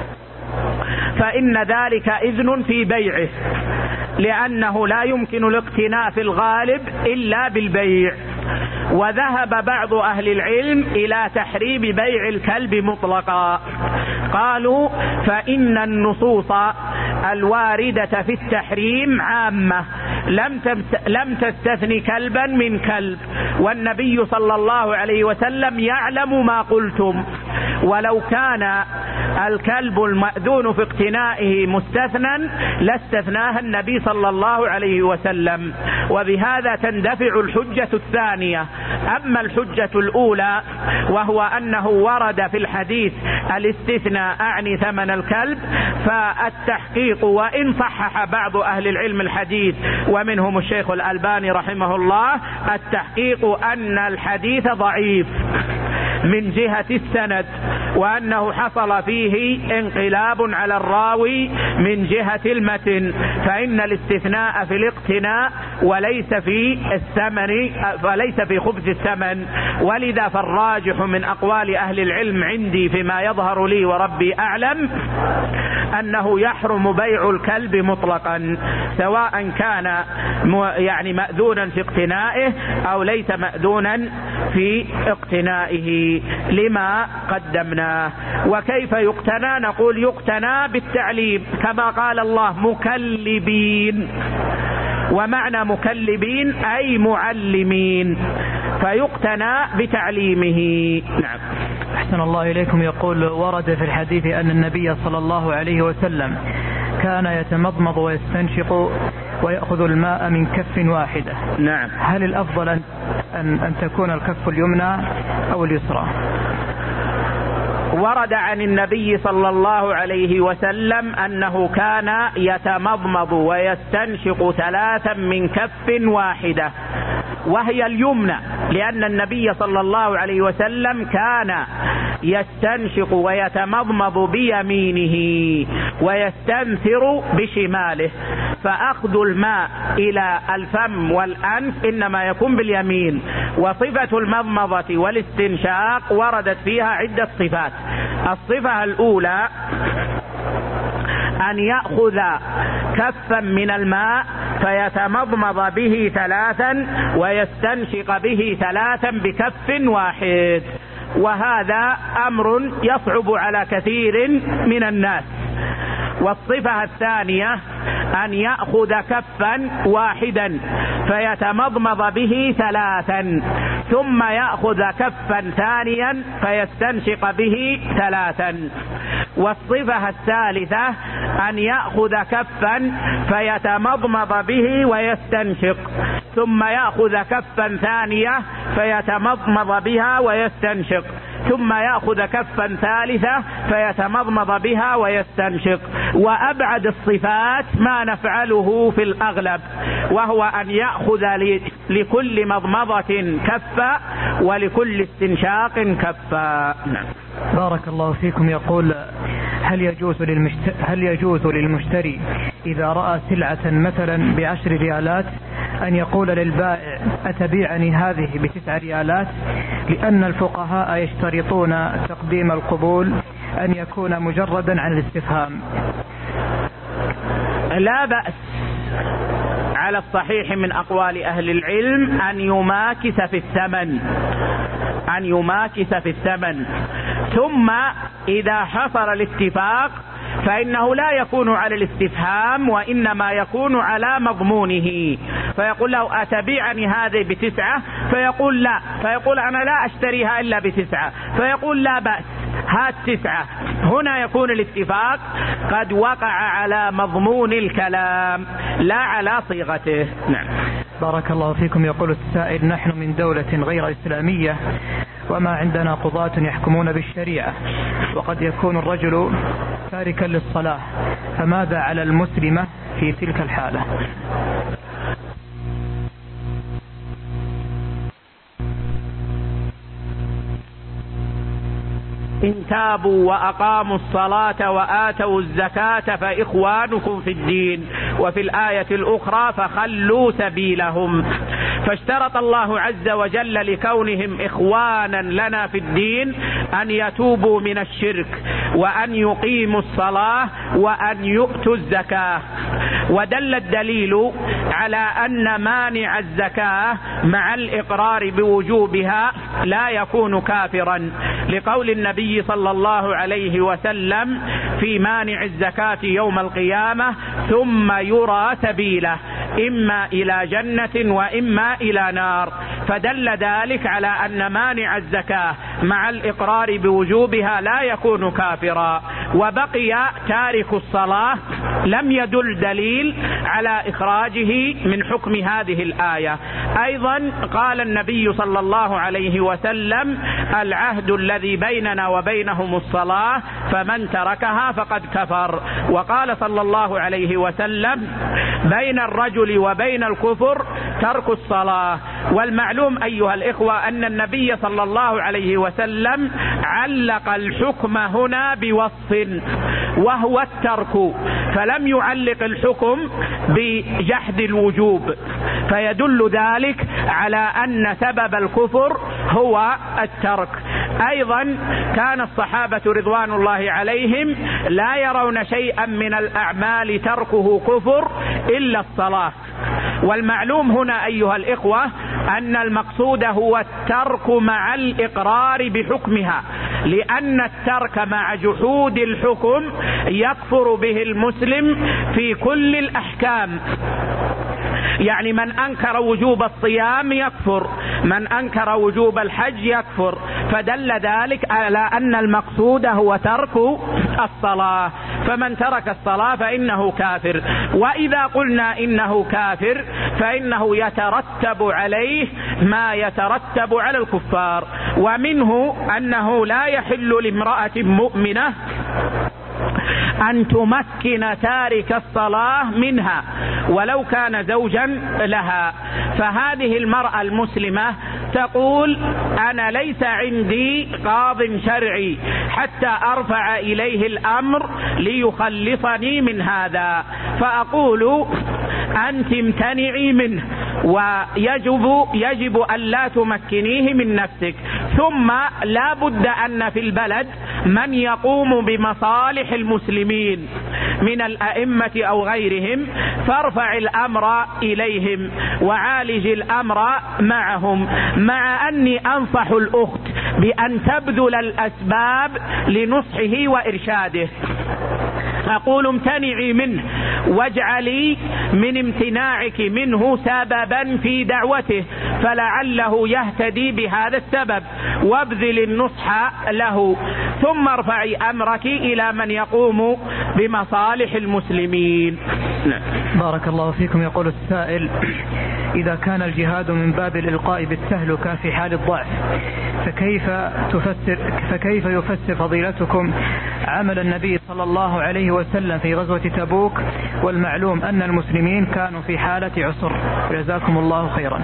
فإن ذلك إذن في بيعه، لأنه لا يمكن الاقتناء في الغالب إلا بالبيع. وذهب بعض أهل العلم إلى تحريم بيع الكلب مطلقا، قالوا فإن النصوص الواردة في التحريم عامة لم لم تستثني كلبا من كلب، والنبي صلى الله عليه وسلم يعلم ما قلتم، ولو كان الكلب المأذون في اقتنائه مستثنى لاستثناها النبي صلى الله عليه وسلم، وبهذا تندفع الحجة الثانية. أما الحجة الأولى وهو أنه ورد في الحديث الاستثناء أعني ثمن الكلب، فالتحقيق وإن صحح بعض أهل العلم الحديث ومنهم الشيخ الألباني رحمه الله، التحقيق أن الحديث ضعيف من جهة السند، وأنه حصل فيه انقلاب على الراوي من جهة المتن، فإن الاستثناء في الاقتناء وليس في الثمن وليس في خبز الثمن. ولذا فالراجح من أقوال أهل العلم عندي فيما يظهر لي وربي أعلم أنه يحرم بيع الكلب مطلقا، سواء كان يعني مأذونا في اقتنائه أو ليس مأذونا في اقتنائه لما قدمناه. وكيف يقتنى؟ نقول يقتنى بالتعليم كما قال الله مكلبين، ومعنى مكلبين أي معلمين، فيقتنى بتعليمه. نعم. أحسن الله إليكم. يقول: ورد في الحديث أن النبي صلى الله عليه وسلم كان يتمضمض ويستنشق ويأخذ الماء من كف واحدة. نعم. هل الأفضل أن, أن, أن تكون الكف اليمنى أو اليسرى؟ ورد عن النبي صلى الله عليه وسلم أنه كان يتمضمض ويستنشق ثلاثا من كف واحدة، وهي اليمنى، لأن النبي صلى الله عليه وسلم كان يستنشق ويتمضمض بيمينه ويستنثر بشماله، فأخذ الماء إلى الفم والأنف إنما يكون باليمين. وصفة المضمضة والاستنشاق وردت فيها عدة صفات. الصفة الأولى أن يأخذ كفا من الماء فيتمضمض به ثلاثا ويستنشق به ثلاثا بكف واحد، وهذا أمر يصعب على كثير من الناس. والصفة الثانية أن يأخذ كفا واحدا فيتمضمض به ثلاثا ثم يأخذ كفا ثانيا فيستنشق به ثلاثا. والصفة الثالثة أن يأخذ كفا فيتمضمض به ويستنشق ثم يأخذ كفا ثانية فيتمضمض بها ويستنشق ثم يأخذ كفا ثالثة فيتمضمض بها ويستنشق. وأبعد الصفات ما نفعله في الأغلب، وهو أن يأخذ لكل مضمضة كفا ولكل استنشاق كفا. بارك الله فيكم. يقول: هل يجوز للمشتري, هل يجوز للمشتري إذا رأى سلعة مثلا بعشر ريالات أن يقول للبائع أتبيعني هذه بتسع ريالات، لأن الفقهاء يشترطون تقديم القبول أن يكون مجردا عن الاستفهام؟ لا بأس على الصحيح من أقوال أهل العلم أن يماكس في الثمن أن يماكس في الثمن ثم إذا حصل الاتفاق فإنه لا يكون على الاستفهام وإنما يكون على مضمونه، فيقول له أتبيعني هذه بتسعة؟ فيقول لا، فيقول أنا لا أشتريها إلا بتسعة، فيقول لا بأس هات تسعة. هنا يكون الاتفاق قد وقع على مضمون الكلام لا على صيغته. نعم. بارك الله فيكم. يقول السائل: نحن من دولة غير إسلامية وما عندنا قضاة يحكمون بالشريعة، وقد يكون الرجل تاركا للصلاة، فماذا على المسلمة في تلك الحالة؟ إن تابوا وأقاموا الصلاة وآتوا الزكاة فإخوانكم في الدين، وفي الآية الأخرى فخلوا سبيلهم. فاشترط الله عز وجل لكونهم إخوانا لنا في الدين أن يتوبوا من الشرك وأن يقيموا الصلاة وأن يؤتوا الزكاة. ودل الدليل على أن مانع الزكاة مع الإقرار بوجوبها لا يكون كافرا، لقول النبي صلى الله عليه وسلم في مانع الزكاة يوم القيامة: ثم يرى سبيله إما إلى جنة وإما إلى نار. فدل ذلك على أن مانع الزكاة مع الإقرار بوجوبها لا يكون كافرا. وبقي تارك الصلاة لم يدل دليل على إخراجه من حكم هذه الآية. أيضا قال النبي صلى الله عليه وسلم: العهد الذي بيننا وبينهم الصلاة فمن تركها فقد كفر. وقال صلى الله عليه وسلم: بين الرجل وبين الكفر ترك الصلاة. والمعلوم أيها الإخوة أن النبي صلى الله عليه وسلم علق الحكم هنا بوصف وهو الترك، فلم يعلق الحكم بجحد الوجوب، فيدل ذلك على أن سبب الكفر هو الترك. أيضا كان الصحابة رضوان الله عليهم لا يرون شيئا من الأعمال تركه كفر إلا الصلاة. والمعلوم هنا أيها الإخوة أن المقصود هو الترك مع الإقرار بحكمها، لأن الترك مع جحود الحكم يكفر به المسلم في كل الأحكام. يعني من أنكر وجوب الصيام يكفر، من أنكر وجوب الحج يكفر. فدل ذلك على أن المقصود هو ترك الصلاة، فمن ترك الصلاة فإنه كافر. وإذا قلنا إنه كافر فإنه يترتب عليه ما يترتب على الكفار، ومنه أنه لا يحل لامرأة مؤمنة أن تمكن تارك الصلاة منها ولو كان زوجا لها. فهذه المرأة المسلمة تقول: أنا ليس عندي قاض شرعي حتى أرفع إليه الأمر ليخلصني من هذا، فأقول أنت امتنعي منه، ويجب يجب أن لا تمكنيه من نفسك. ثم لا بد أن في البلد من يقوم بمصالح المسلمين، من الأئمة أو غيرهم فارفع الأمر إليهم وعالج الأمر معهم، مع أني أنصح الأخت بأن تبذل الأسباب لنصحه وإرشاده. أقول امتنعي منه واجعلي من امتناعك منه سببا في دعوته فلعله يهتدي بهذا السبب، وابذل النصح له، ثم ارفعي أمرك إلى من يقوم بمصالح المسلمين. بارك الله فيكم. يقول السائل: إذا كان الجهاد من باب الإلقاء بالتهلكة في حال الضعف فكيف تفسر فكيف يفسر فضيلتكم عمل النبي صلى الله عليه وسلم في غزوة تبوك، والمعلوم أن المسلمين كانوا في حالة عسر؟ جزاكم الله خيرا.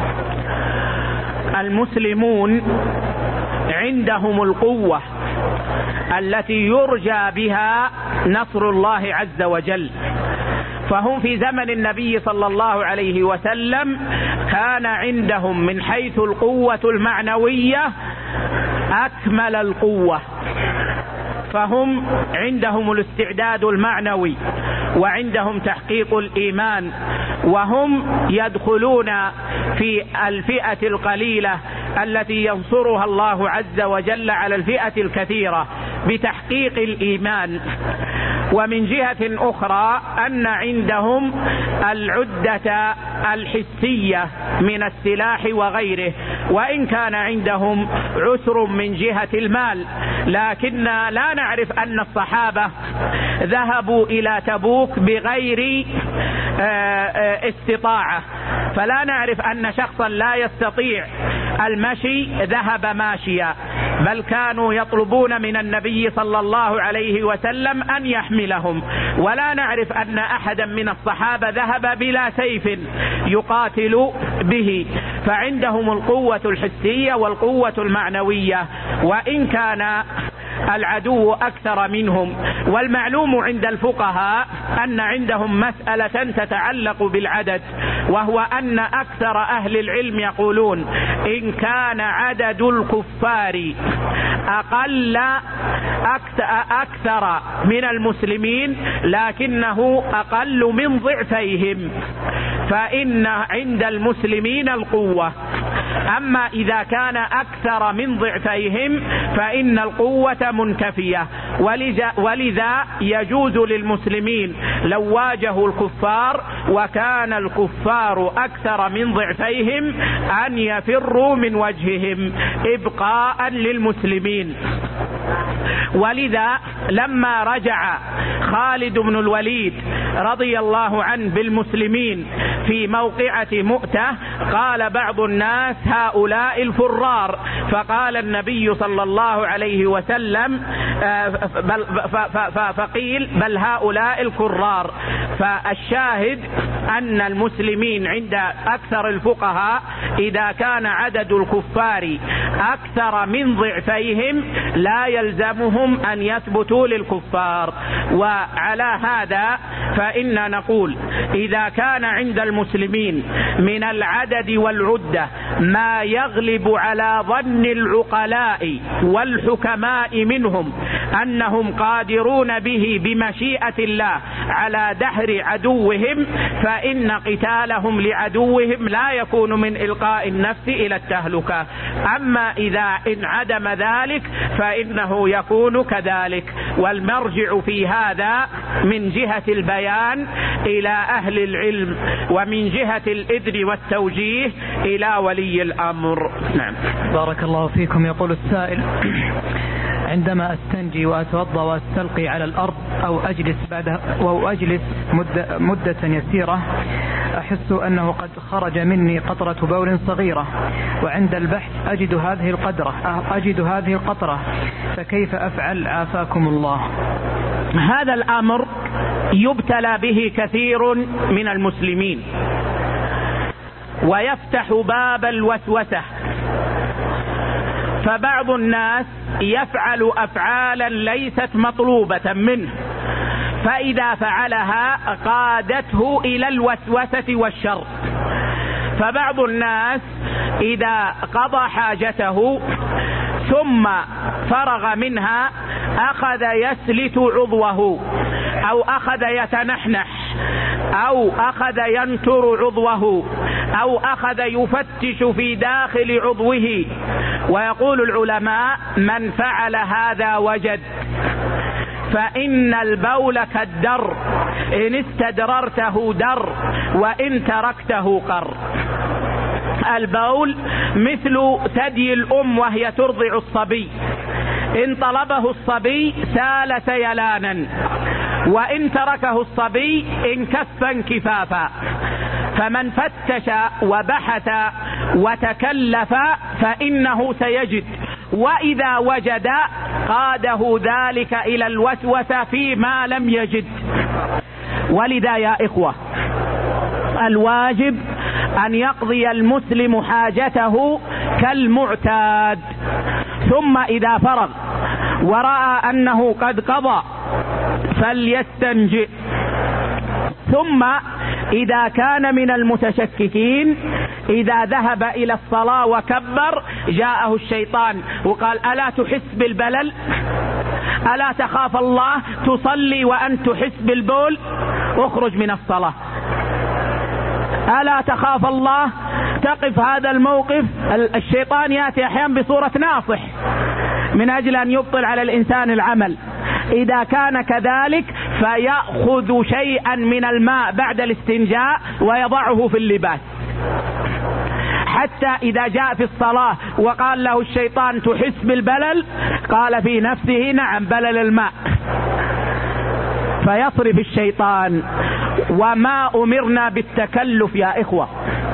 المسلمون عندهم القوة التي يرجى بها نصر الله عز وجل، فهم في زمن النبي صلى الله عليه وسلم كان عندهم من حيث القوة المعنوية أكمل القوة، فهم عندهم الاستعداد المعنوي وعندهم تحقيق الإيمان، وهم يدخلون في الفئة القليلة التي ينصرها الله عز وجل على الفئة الكثيرة بتحقيق الإيمان. ومن جهة أخرى أن عندهم العدة الحسية من السلاح وغيره، وإن كان عندهم عسر من جهة المال، لكن لا نعرف أن الصحابة ذهبوا إلى تبوك بغير استطاعة، فلا نعرف أن شخصا لا يستطيع المشي ذهب ماشيا، بل كانوا يطلبون من النبي صلى الله عليه وسلم أن يحملهم، ولا نعرف أن أحدا من الصحابة ذهب بلا سيف يقاتل به، فعندهم القوة الحسية والقوة المعنوية وإن كان العدو أكثر منهم. والمعلوم عند الفقهاء أن عندهم مسألة تتعلق بالعدد، وهو أن أكثر أهل العلم يقولون إن كان عدد الكفار أقل أكثر من المسلمين لكنه أقل من ضعفيهم فإن عند المسلمين القوة، أما إذا كان أكثر من ضعفيهم فإن القوة منكفية، ولذا يجوز للمسلمين لو واجهوا الكفار وكان الكفار أكثر من ضعفيهم أن يفروا من وجههم إبقاء للمسلمين. ولذا لما رجع خالد بن الوليد رضي الله عنه بالمسلمين في موقعة مؤتة قال بعض الناس هؤلاء الفرار، فقال النبي صلى الله عليه وسلم بل فقيل بل هؤلاء الكرار. فالشاهد أن المسلمين عند أكثر الفقهاء إذا كان عدد الكفار أكثر من ضعفيهم لا يلزمهم أن يثبتوا للكفار. وعلى هذا فإن نقول إذا كان عند المسلمين من العدد والعدة ما يغلب على ظن العقلاء والحكماء منهم أنهم قادرون به بمشيئة الله على دحر عدوهم، فإن قتالهم لعدوهم لا يكون من إلقاء النفس إلى التهلكة. أما إذا انعدم ذلك فإنه يكون كذلك. والمرجع في هذا من جهة البيان إلى أهل العلم، ومن جهة الإذن والتوجيه إلى ولي الأمر. نعم. بارك الله فيكم. يقول السائل: عندما أستنجي وأتوضأ وأستلقي على الأرض أو أجلس بعد أو أجلس مدة, مدة يسيرة أحس أنه قد خرج مني قطرة بول صغيرة، وعند البحث أجد هذه القطرة أجد هذه القطرة فكيف أفعل عافاكم الله؟ هذا الأمر يبتلى به كثير من المسلمين ويفتح باب الوسوسة، فبعض الناس يفعل أفعالا ليست مطلوبة منه، فإذا فعلها قادته إلى الوسوسة والشر. فبعض الناس إذا قضى حاجته ثم فرغ منها أخذ يسلت عضوه أو أخذ يتنحنح أو أخذ ينتر عضوه أو أخذ يفتش في داخل عضوه. ويقول العلماء: من فعل هذا وجد، فإن البول كالدر، إن استدررته در وإن تركته قر. البول مثل ثدي الأم وهي ترضع الصبي، إن طلبه الصبي سال سيلانا، وإن تركه الصبي انكف انكفافا. فمن فتش وبحث وتكلف فإنه سيجد، وإذا وجد قاده ذلك إلى الوسوسة فيما لم يجد. ولذا يا إخوة، الواجب أن يقضي المسلم حاجته كالمعتاد، ثم إذا فرغ ورأى أنه قد قضى فليستنجئ. ثم إذا كان من المتشككين، إذا ذهب إلى الصلاة وكبر جاءه الشيطان وقال: ألا تحس بالبلل؟ ألا تخاف الله؟ تصلي وأنت تحس بالبول؟ اخرج من الصلاة. ألا تخاف الله؟ تقف هذا الموقف. الشيطان يأتي أحيانا بصورة ناصح من أجل أن يبطل على الإنسان العمل. إذا كان كذلك فيأخذ شيئا من الماء بعد الاستنجاء ويضعه في اللباس، حتى إذا جاء في الصلاة وقال له الشيطان: تحس بالبلل؟ قال في نفسه: نعم، بلل الماء. فيصرف الشيطان. وما أمرنا بالتكلف يا إخوة،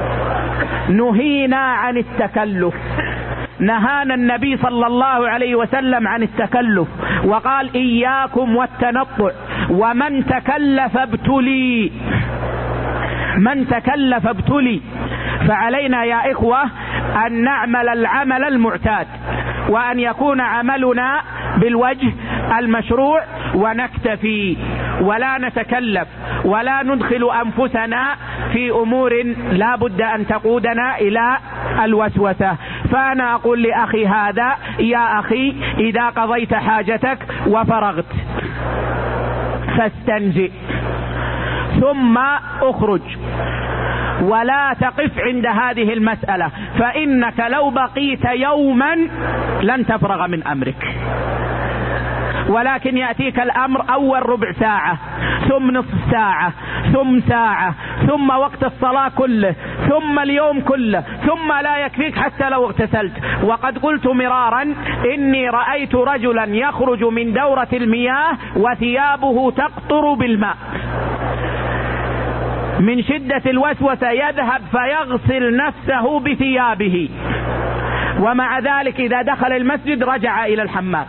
نهينا عن التكلف. نهانا النبي صلى الله عليه وسلم عن التكلف، وقال: إياكم والتنطع، ومن تكلف ابتلي، من تكلف ابتلي. فعلينا يا إخوة أن نعمل العمل المعتاد، وأن يكون عملنا بالوجه المشروع، ونكتفي ولا نتكلف ولا ندخل أنفسنا في أمور لا بد أن تقودنا إلى الوسوسة. فأنا أقول لأخي هذا: يا أخي، إذا قضيت حاجتك وفرغت فاستنجئ ثم اخرج، ولا تقف عند هذه المسألة، فإنك لو بقيت يوما لن تفرغ من أمرك. ولكن يأتيك الأمر أول ربع ساعة، ثم نصف ساعة، ثم ساعة، ثم وقت الصلاة كله، ثم اليوم كله، ثم لا يكفيك حتى لو اغتسلت. وقد قلت مرارا إني رأيت رجلا يخرج من دورة المياه وثيابه تقطر بالماء من شدة الوسوسة، يذهب فيغسل نفسه بثيابه، ومع ذلك إذا دخل المسجد رجع إلى الحمام.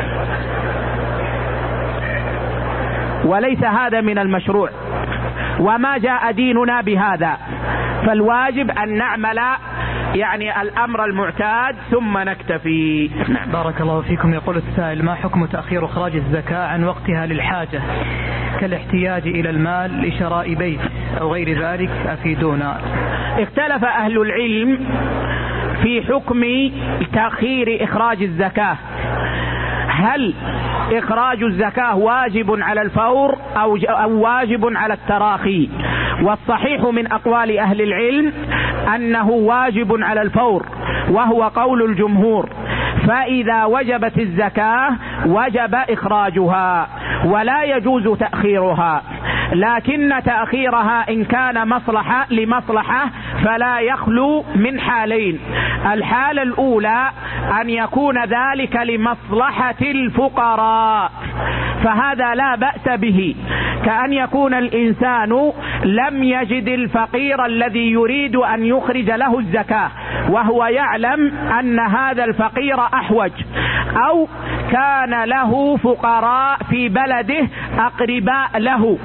وليس هذا من المشروع، وما جاء ديننا بهذا. فالواجب أن نعمل يعني الأمر المعتاد ثم نكتفي. بارك الله فيكم. يقول السائل: ما حكم تأخير إخراج الزكاة عن وقتها للحاجة كالاحتياج إلى المال لشراء بيت أو غير ذلك؟ أفيدونا. اختلف أهل العلم في حكم تأخير إخراج الزكاة. هل إخراج الزكاة واجب على الفور أو واجب على التراخي؟ والصحيح من أقوال أهل العلم أنه واجب على الفور، وهو قول الجمهور. فإذا وجبت الزكاة وجب إخراجها، ولا يجوز تأخيرها. لكن تأخيرها إن كان مصلحة لمصلحة فلا يخلو من حالين. الحالة الأولى أن يكون ذلك لمصلحة الفقراء، فهذا لا بأس به، كأن يكون الإنسان لم يجد الفقير الذي يريد أن يخرج له الزكاة، وهو يعلم أن هذا الفقير أحوج، أو كان له فقراء في بلده أقرباء له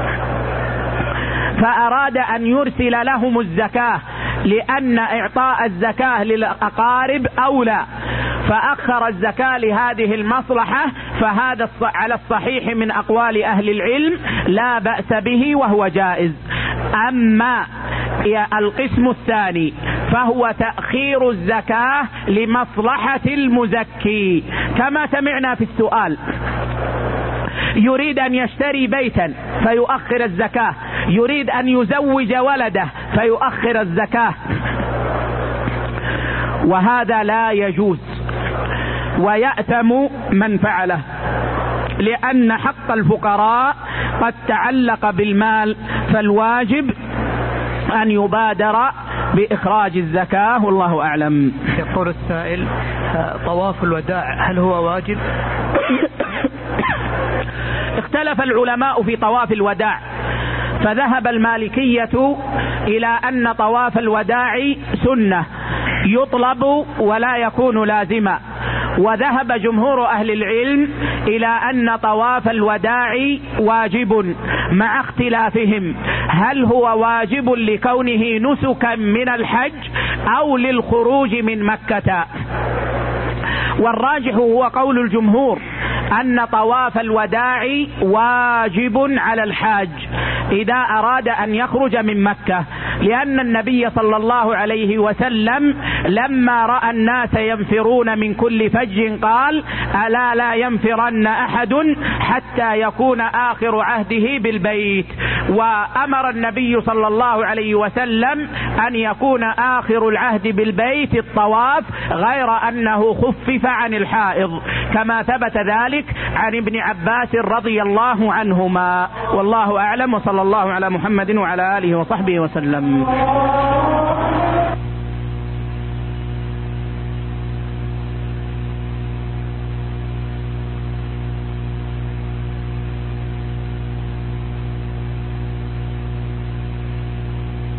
فأراد أن يرسل لهم الزكاة، لأن إعطاء الزكاة للأقارب أولى، فأخر الزكاة لهذه المصلحة. فهذا على الصحيح من أقوال أهل العلم لا بأس به وهو جائز. أما القسم الثاني فهو تأخير الزكاة لمصلحة المزكي، كما سمعنا في السؤال. يريد أن يشتري بيتا فيؤخر الزكاة، يريد أن يزوج ولده فيؤخر الزكاة، وهذا لا يجوز، ويأثم من فعله، لأن حق الفقراء قد تعلق بالمال، فالواجب أن يبادر بإخراج الزكاة، والله أعلم. يقول السائل: طواف الوداع هل هو واجب؟ اختلف العلماء في طواف الوداع، فذهب المالكية إلى أن طواف الوداع سنة يطلب ولا يكون لازما، وذهب جمهور أهل العلم إلى أن طواف الوداع واجب، مع اختلافهم هل هو واجب لكونه نسكا من الحج أو للخروج من مكة. والراجح هو قول الجمهور أن طواف الوداع واجب على الحاج إذا أراد أن يخرج من مكة، لأن النبي صلى الله عليه وسلم لما رأى الناس ينفرون من كل فج قال: ألا لا ينفرن أحد حتى يكون آخر عهده بالبيت. وأمر النبي صلى الله عليه وسلم أن يكون آخر العهد بالبيت الطواف، غير أنه خفف عن الحائض، كما ثبت ذلك عن ابن عباس رضي الله عنهما، والله أعلم، وصلى الله على محمد وعلى آله وصحبه وسلم.